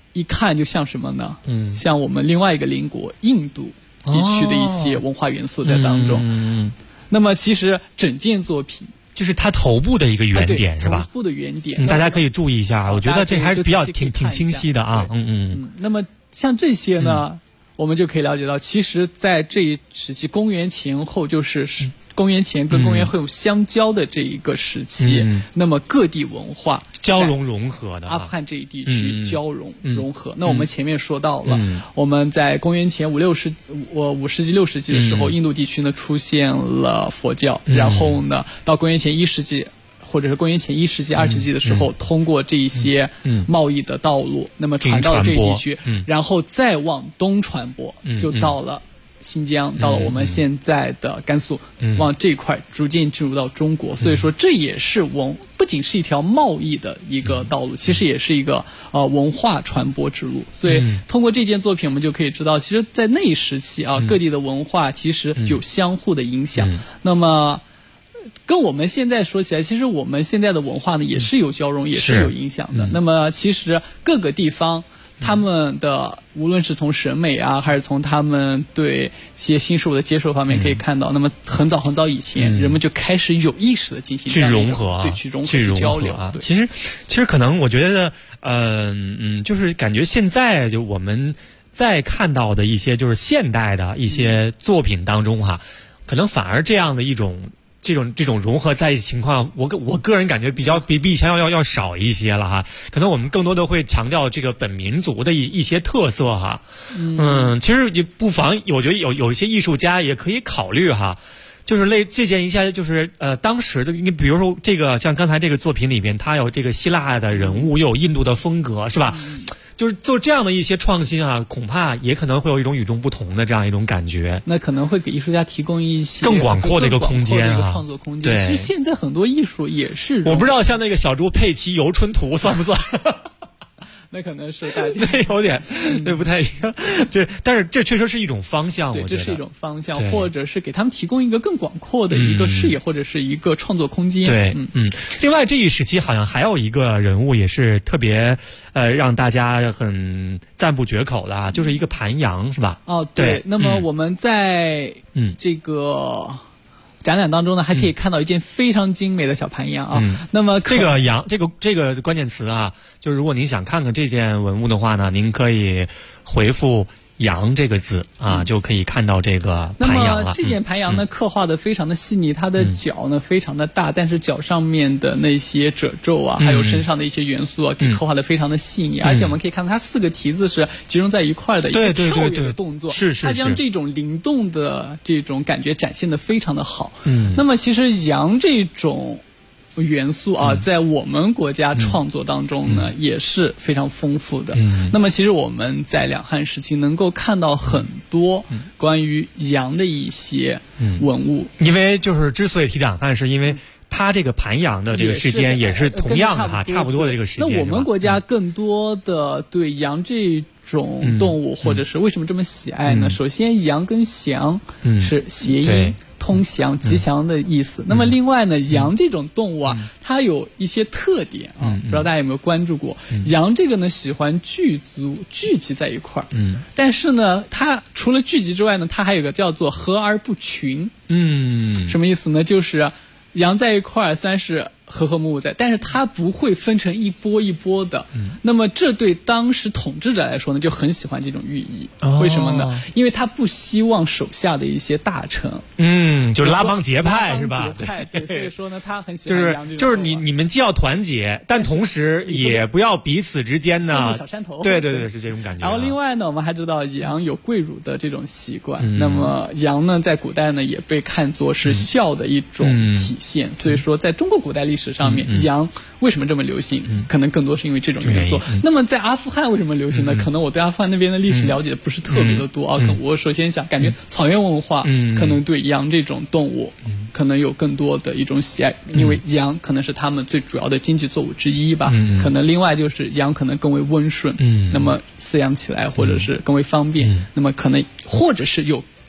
一看就像什么呢？像我们另外一个邻国印度地区的一些文化元素在当中。那么其实整件作品就是它头部的一个圆点，是吧？ 头部的圆点， 大家可以注意一下，我觉得这还是比较挺清晰的啊。 那么像这些呢，我们就可以了解到，其实在这一时期，公元前后就是公元前跟公元后相交的这一个时期，那么各地文化交融合的， 阿富汗这一地区交融合。那我们前面说到了，我们在公元前5世纪6世纪的时候，印度地区呢出现了佛教，然后呢到公元前1世纪。或者是公元前1世纪、2世纪的时候，通过这一些贸易的道路，那么传到了这一地区，然后再往东传播，就到了新疆，到了我们现在的甘肃，往这一块逐渐进入到中国。所以说，这也是不仅是一条贸易的一个道路，其实也是一个文化传播之路。所以通过这件作品，我们就可以知道，其实，在那一时期啊，各地的文化其实有相互的影响。那么跟我们现在说起来，其实我们现在的文化呢也是有交融，也是有影响的。那么其实各个地方他们的无论是从审美啊，还是从他们对一些新事物的接受方面可以看到，那么很早以前，人们就开始有意识的进行去融合， 对，去融合去交流啊。其实可能我觉得，就是感觉现在就我们在看到的一些就是现代的一些作品当中哈，可能反而这样的一种。这种融合在一起情况，我个人感觉比以前要少一些了哈。可能我们更多的会强调这个本民族的一些特色哈。其实也不妨，我觉得有一些艺术家也可以考虑哈，就是借鉴一下，就是当时的你比如说这个像刚才这个作品里面，它有这个希腊的人物，又有印度的风格，是吧？就是做这样的一些创新啊，恐怕也可能会有一种与众不同的这样一种感觉。 那可能会给艺术家提供一些更广阔的一个空间啊， 创作空间。其实现在很多艺术也是， 我不知道像那个小猪佩奇游春图算不算？ 那可能是大家有点，对，不太一样。但是这确实是一种方向， 对，这是一种方向，或者是给他们提供一个更广阔的一个视野，或者是一个创作空间。 对，另外这一时期好像还有一个人物也是特别让大家很赞不绝口的，就是一个盘羊，是吧？ 哦，对。那么我们在这个展览当中呢，还可以看到一件非常精美的小盘羊啊。那么这个羊，这个关键词啊，就是如果您想看看这件文物的话呢，您可以回复羊这个字啊，就可以看到这个盘羊了。 那么这件盘羊呢，刻画的非常的细腻，它的脚呢非常的大，但是脚上面的那些褶皱啊，还有身上的一些元素啊，给刻画的非常的细腻。而且我们可以看到它4个蹄子是集中在一块的一个跳跃的动作， 是它将这种灵动的这种感觉展现的非常的好。那么其实羊这种元素啊，在我们国家创作当中呢，也是非常丰富的。那么其实我们在两汉时期能够看到很多关于羊的一些文物。 因为就是之所以提两汉，是因为它这个盘羊的这个时间也是同样的哈，差不多的这个时间。 那我们国家更多的对羊这种动物，或者是为什么这么喜爱呢？首先，羊跟祥是谐音。通祥吉祥的意思。那么另外呢，羊这种动物啊，它有一些特点啊，不知道大家有没有关注过？羊这个呢，喜欢聚集在一块儿。但是呢，它除了聚集之外呢，它还有个叫做和而不群。什么意思呢？就是羊在一块儿虽然是和睦睦在，但是它不会分成一波一波的。那么这对当时统治者来说呢，就很喜欢这种寓意。为什么呢？因为他不希望手下的一些大臣， 就是拉帮结派是吧？ 对，所以说呢，他很喜欢羊这种。 就是你们既要团结，但同时也不要彼此之间呢小山头。 对，是这种感觉。 然后另外呢，我们还知道羊有跪乳的这种习惯。那么羊呢，在古代呢，也被看作是孝的一种体现。所以说，在中国古代历史上面，羊为什么这么流行？可能更多是因为这种元素。那么在阿富汗为什么流行呢？可能我对阿富汗那边的历史了解的不是特别的多啊。我首先感觉草原文化可能对羊这种动物可能有更多的一种喜爱，因为羊可能是他们最主要的经济作物之一吧。可能另外就是羊可能更为温顺，那么饲养起来或者是更为方便。那么可能或者是有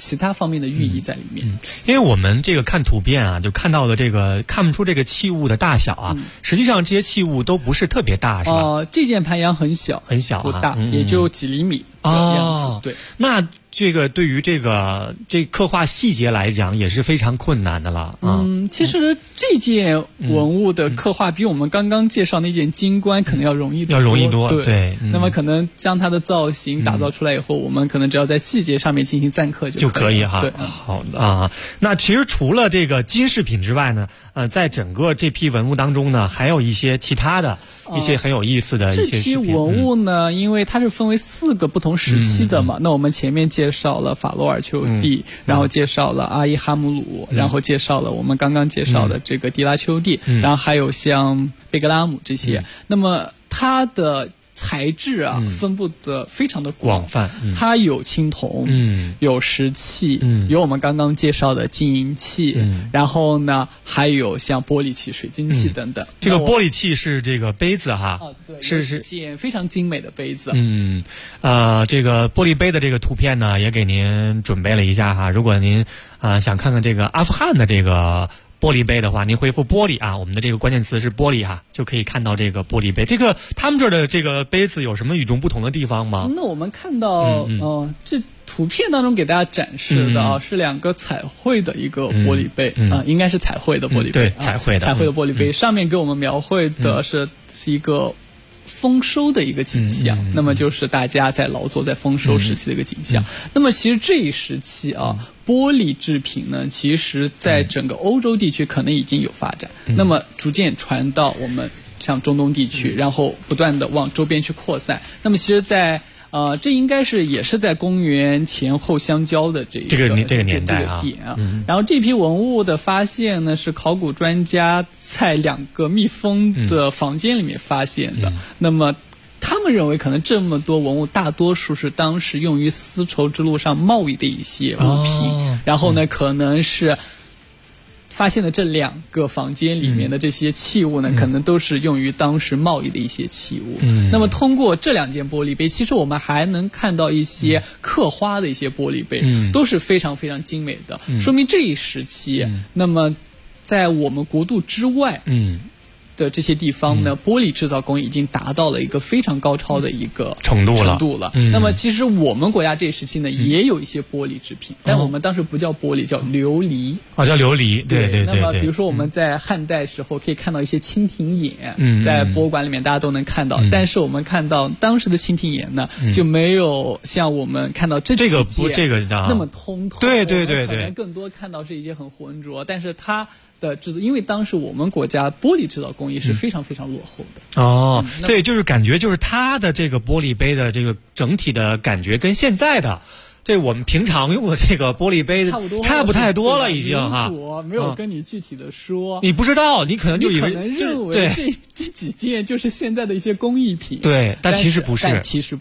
其他方面的寓意在里面。 因为我们这个看图片啊，就看到的这个看不出这个器物的大小啊，实际上这些器物都不是特别大，是吧？ 这件盘羊很小， 很小， 不大，也就几厘米的样子。对， 那这个对于这刻画细节来讲也是非常困难的了。 其实这件文物的刻画比我们刚刚介绍那件金冠可能要容易多， 对。 那么可能将它的造型打造出来以后，我们可能只要在细节上面进行暂刻就可以哈。 对， 好的啊。那其实除了这个金饰品之外呢，在整个这批文物当中呢，还有一些其他的一些很有意思的一些这批文物呢，因为它是分为4个不同时期的嘛。那我们前面介绍了法罗尔丘地，然后介绍了阿伊哈姆鲁，然后介绍了我们刚刚介绍的这个迪拉丘地，然后还有像贝格拉姆这些。那么它的材质啊，分布的非常的广泛。 它有青铜，有石器，有我们刚刚介绍的金银器，然后呢，还有像玻璃器、水晶器等等。 这个玻璃器是这个杯子哈， 对，是件非常精美的杯子。 这个玻璃杯的这个图片呢，也给您准备了一下哈。如果您想看看这个阿富汗的这个玻璃杯的话，您回复玻璃啊，我们的这个关键词是玻璃哈，就可以看到这个玻璃杯。这个他们这儿的这个杯子有什么与众不同的地方吗？ 那我们看到这图片当中给大家展示的是2个彩绘的一个玻璃杯应该是彩绘的玻璃杯， 对，彩绘的玻璃杯，上面给我们描绘的是一个丰收的一个景象，那么就是大家在劳作在丰收时期的一个景象。那么其实这一时期玻璃制品呢，其实在整个欧洲地区可能已经有发展，那么逐渐传到我们像中东地区，然后不断的往周边去扩散。那么其实在这应该也是在公元前后相交的这个年代点啊。然后这批文物的发现呢，是考古专家在2个密封的房间里面发现的。那么他们认为可能这么多文物大多数是当时用于丝绸之路上贸易的一些物品，然后呢可能是发现的这2个房间里面的这些器物呢，可能都是用于当时贸易的一些器物。那么通过这2件玻璃杯，其实我们还能看到一些刻花的一些玻璃杯，都是非常非常精美的，说明这一时期，那么在我们国度之外，的这些地方呢，玻璃制造工艺已经达到了一个非常高超的一个程度了。那么其实我们国家这一时期呢，也有一些玻璃制品，但我们当时不叫玻璃，叫琉璃。 叫琉璃。对。 那么比如说我们在汉代时候可以看到一些蜻蜓眼，在博物馆里面大家都能看到，但是我们看到当时的蜻蜓眼呢，就没有像我们看到这个那么通透。 对。 可能更多看到是一些很浑浊，但是它的制作，因为当时我们国家玻璃制造工艺是非常非常落后的。 对，就是感觉就是它的这个玻璃杯的这个整体的感觉跟现在的这我们平常用的这个玻璃杯差不太多了，已经哈。 我没有跟你具体的说， 你不知道，你可能就以为认为这几件就是现在的一些工艺品。 对，但其实不是。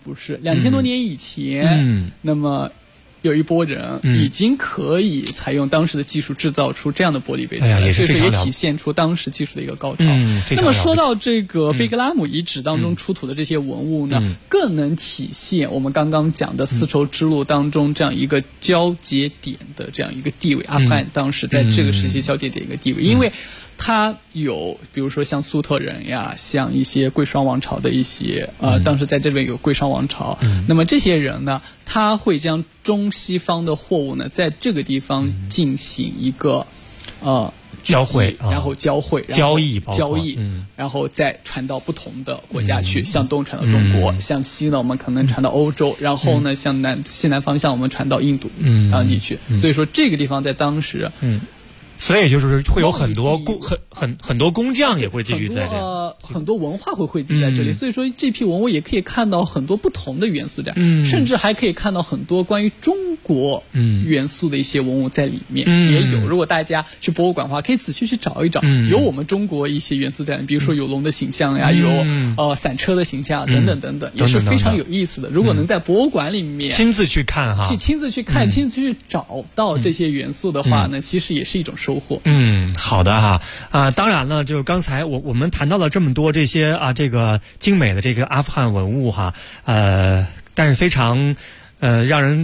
2000多年以前，那么有一波人已经可以采用当时的技术制造出这样的玻璃杯出来，所以说也体现出当时技术的一个高超。那么说到这个贝格拉姆遗址当中出土的这些文物呢，更能体现我们刚刚讲的丝绸之路当中这样一个交接点的这样一个地位。阿富汗当时在这个时期交接点一个地位，因为它有比如说像粟特人呀，像一些贵霜王朝的一些当时在这边有贵霜王朝，那么这些人呢，他会将中西方的货物呢在这个地方进行一个交汇， 然后交易，然后再传到不同的国家去，向东传到中国，向西呢我们可能传到欧洲，然后呢向西南方向我们传到印度当地去。所以说这个地方在当时所以就是会有很多很多工匠也会聚集在这里， 很多文化会汇集在这里。所以说这批文物也可以看到很多不同的元素在，甚至还可以看到很多关于中国元素的一些文物在里面也有。如果大家去博物馆的话，可以仔细去找一找，有我们中国一些元素在里面，比如说有龙的形象呀，有伞车的形象等等等等，也是非常有意思的。如果能在博物馆里面亲自去看哈， 亲自去看，亲自去找到这些元素的话呢，其实也是一种收获。 好的哈当然了，就是刚才我们谈到了这么多这些这个精美的这个阿富汗文物哈，但是非常让人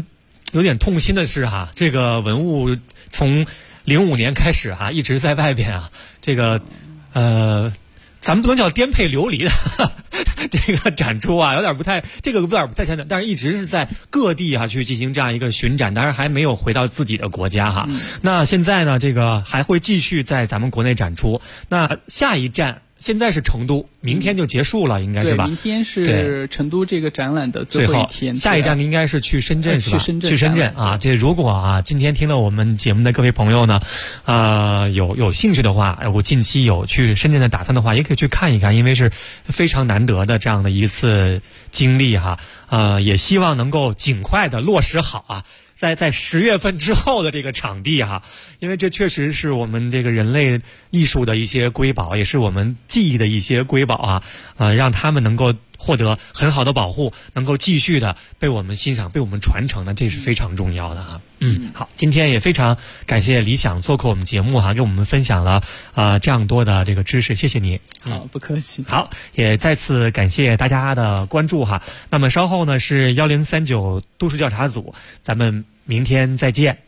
有点痛心的是哈，这个文物从05年开始哈，一直在外边啊，这个咱们不能叫颠沛流离的这个展出啊，有点不太现在，但是一直是在各地啊去进行这样一个巡展，当然还没有回到自己的国家哈。那现在呢，这个还会继续在咱们国内展出。那下一站现在是成都，明天就结束了，应该是吧？ 对，明天是成都这个展览的最后一天。 下一站应该是去深圳，是吧？去深圳啊！这如果啊，今天听了我们节目的各位朋友呢，有兴趣的话，我近期有去深圳的打算的话，也可以去看一看，因为是非常难得的这样的一次经历哈。也希望能够尽快的落实好啊。在10月份之后的这个场地哈，因为这确实是我们这个人类艺术的一些瑰宝，也是我们记忆的一些瑰宝啊，让他们能够获得很好的保护，能够继续的被我们欣赏、被我们传承的，这是非常重要的啊。好，今天也非常感谢理想做客我们节目哈，给我们分享了这样多的这个知识，谢谢你。 好，不客气。 好，也再次感谢大家的关注哈。那么稍后呢是1039都市调查组，咱们明天再见。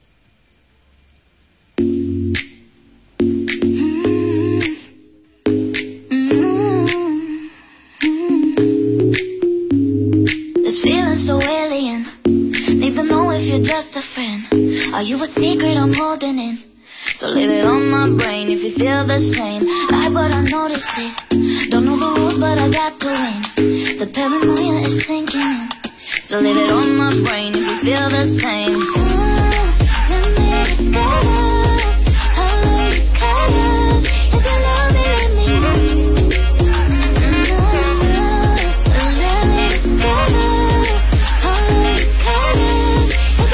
You're just a friend. Are you a secret I'm holding in? So leave it on my brain if you feel the same. Lie but I notice it. Don't know the rules but I got to win. The paranoia is sinking in. So leave it on my brain if you feel the same. Let me discover how late it colors. If you love me, let me know. Let me discover how late it colors.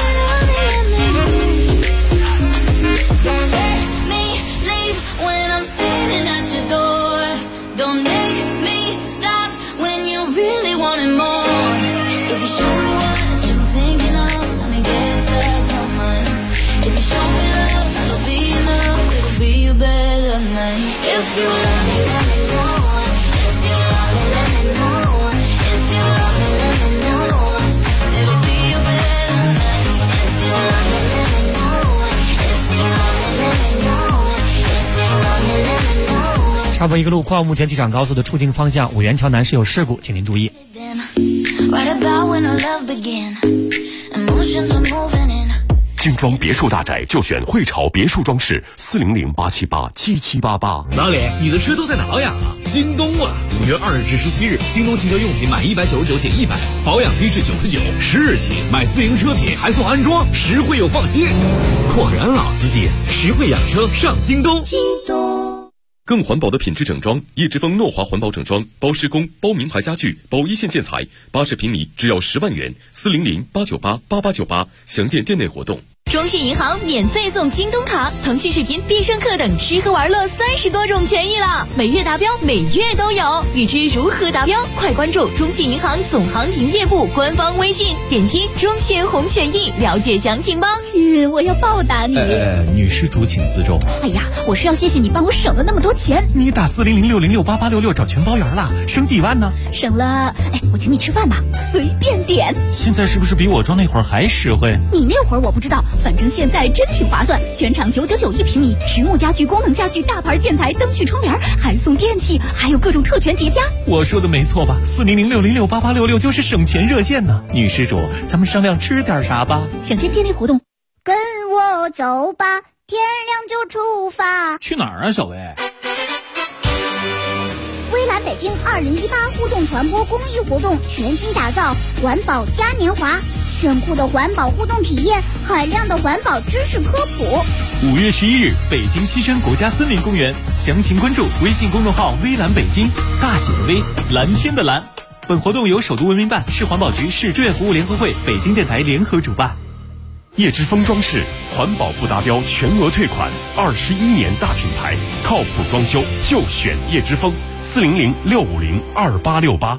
Don't let me leave when I'm standing at your door. Don't make me stop when you really wanted more. If you show me what you're thinking of, let me get inside your mind. If you show me love, that'll be enough. It'll be a better night. If you love me, let me know. If you love me, let me know. If you love me, let me know. It'll be a better night. If you love me, let me know. If you love me, let me know. If you love me, let me know. 差不多一个路况，目前机场高速的出境方向五元桥南是有事故，请您注意。 Right about when our love began, emotions were moving in. 精装别墅大宅就选汇潮别墅装饰，400-878-7788。 老李，你的车都在哪养啊？京东啊！5月2日至17日，京东汽车用品满199减100，保养低至99，10日起买自营车品还送安装，实惠又放心。果然老司机，实惠养车上京东。 京东。 更环保的品质整装，叶之峰诺华环保整装，包施工、包名牌家具、包一线建材，80平米只要10万元，400-898-8898，详见店内活动。 中信银行免费送京东卡、腾讯视频、必胜客等吃喝玩乐30多种权益了，每月达标，每月都有。欲知如何达标，快关注中信银行总行营业部官方微信，点击中信红权益了解详情吧。 亲，我要报答你。 女施主请自重。 哎呀，我是要谢谢你帮我省了那么多钱。 你打400-606-8866找全包圆了，省几万呢？ 省了，我请你吃饭吧，随便点。 现在是不是比我装那会儿还实惠？ 你那会儿我不知道，反正现在真挺划算，全场999一平米，实木家具、功能家具、大牌建材、灯具、窗帘，还送电器，还有各种特权叠加。 我说的没错吧？400-606-8866就是省钱热线呢。女施主，咱们商量吃点啥吧？ 想见店内活动， 跟我走吧，天亮就出发。 去哪儿啊，小薇？ 微蓝北京2018互动传播公益活动全新打造环保嘉年华，炫酷的环保互动体验，海量的环保知识科普。 5月11日，北京西山国家森林公园，详情关注微信公众号微蓝北京，大写的微，蓝天的蓝。本活动由首都文明办、市环保局、市志愿服务联合会、北京电台联合主办。 叶之峰装饰环保不达标全额退款，21年大品牌，靠谱装修就选叶之峰，400-650-2868。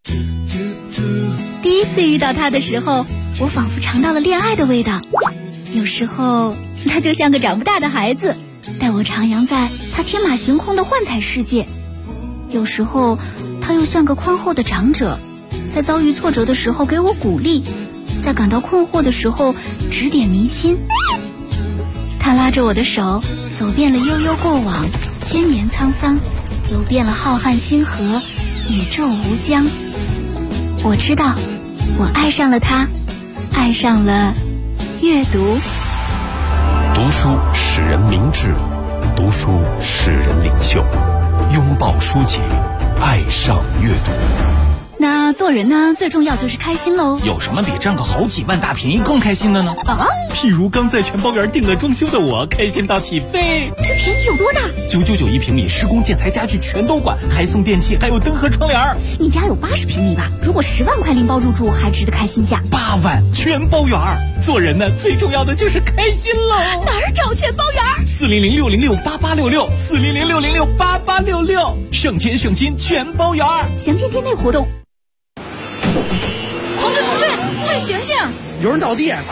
第一次遇到他的时候，我仿佛尝到了恋爱的味道。有时候他就像个长不大的孩子，带我徜徉在他天马行空的幻彩世界；有时候他又像个宽厚的长者，在遭遇挫折的时候给我鼓励， 在感到困惑的时候指点迷津。他拉着我的手，走遍了悠悠过往，千年沧桑，游遍了浩瀚星河，宇宙无疆。我知道，我爱上了他，爱上了阅读。 读书使人明智，读书使人领袖。拥抱书籍，爱上阅读。 那做人呢，最重要就是开心喽。 有什么比挣个好几万大便宜更开心的呢？ 啊， 譬如刚在全包园订了装修的我，开心到起飞。 这便宜有多大 ？999一平米，施工建材家具全都管，还送电器，还有灯和窗帘。 你家有80平米吧？如果10万块拎包入住，还值得开心下。 8万全包园。做人呢，最重要的就是开心喽。 哪儿找全包园 ？400-606-8866，400-606-8866，省钱省心全包园。 详情店内活动。 同志，快醒醒！ 有人倒地，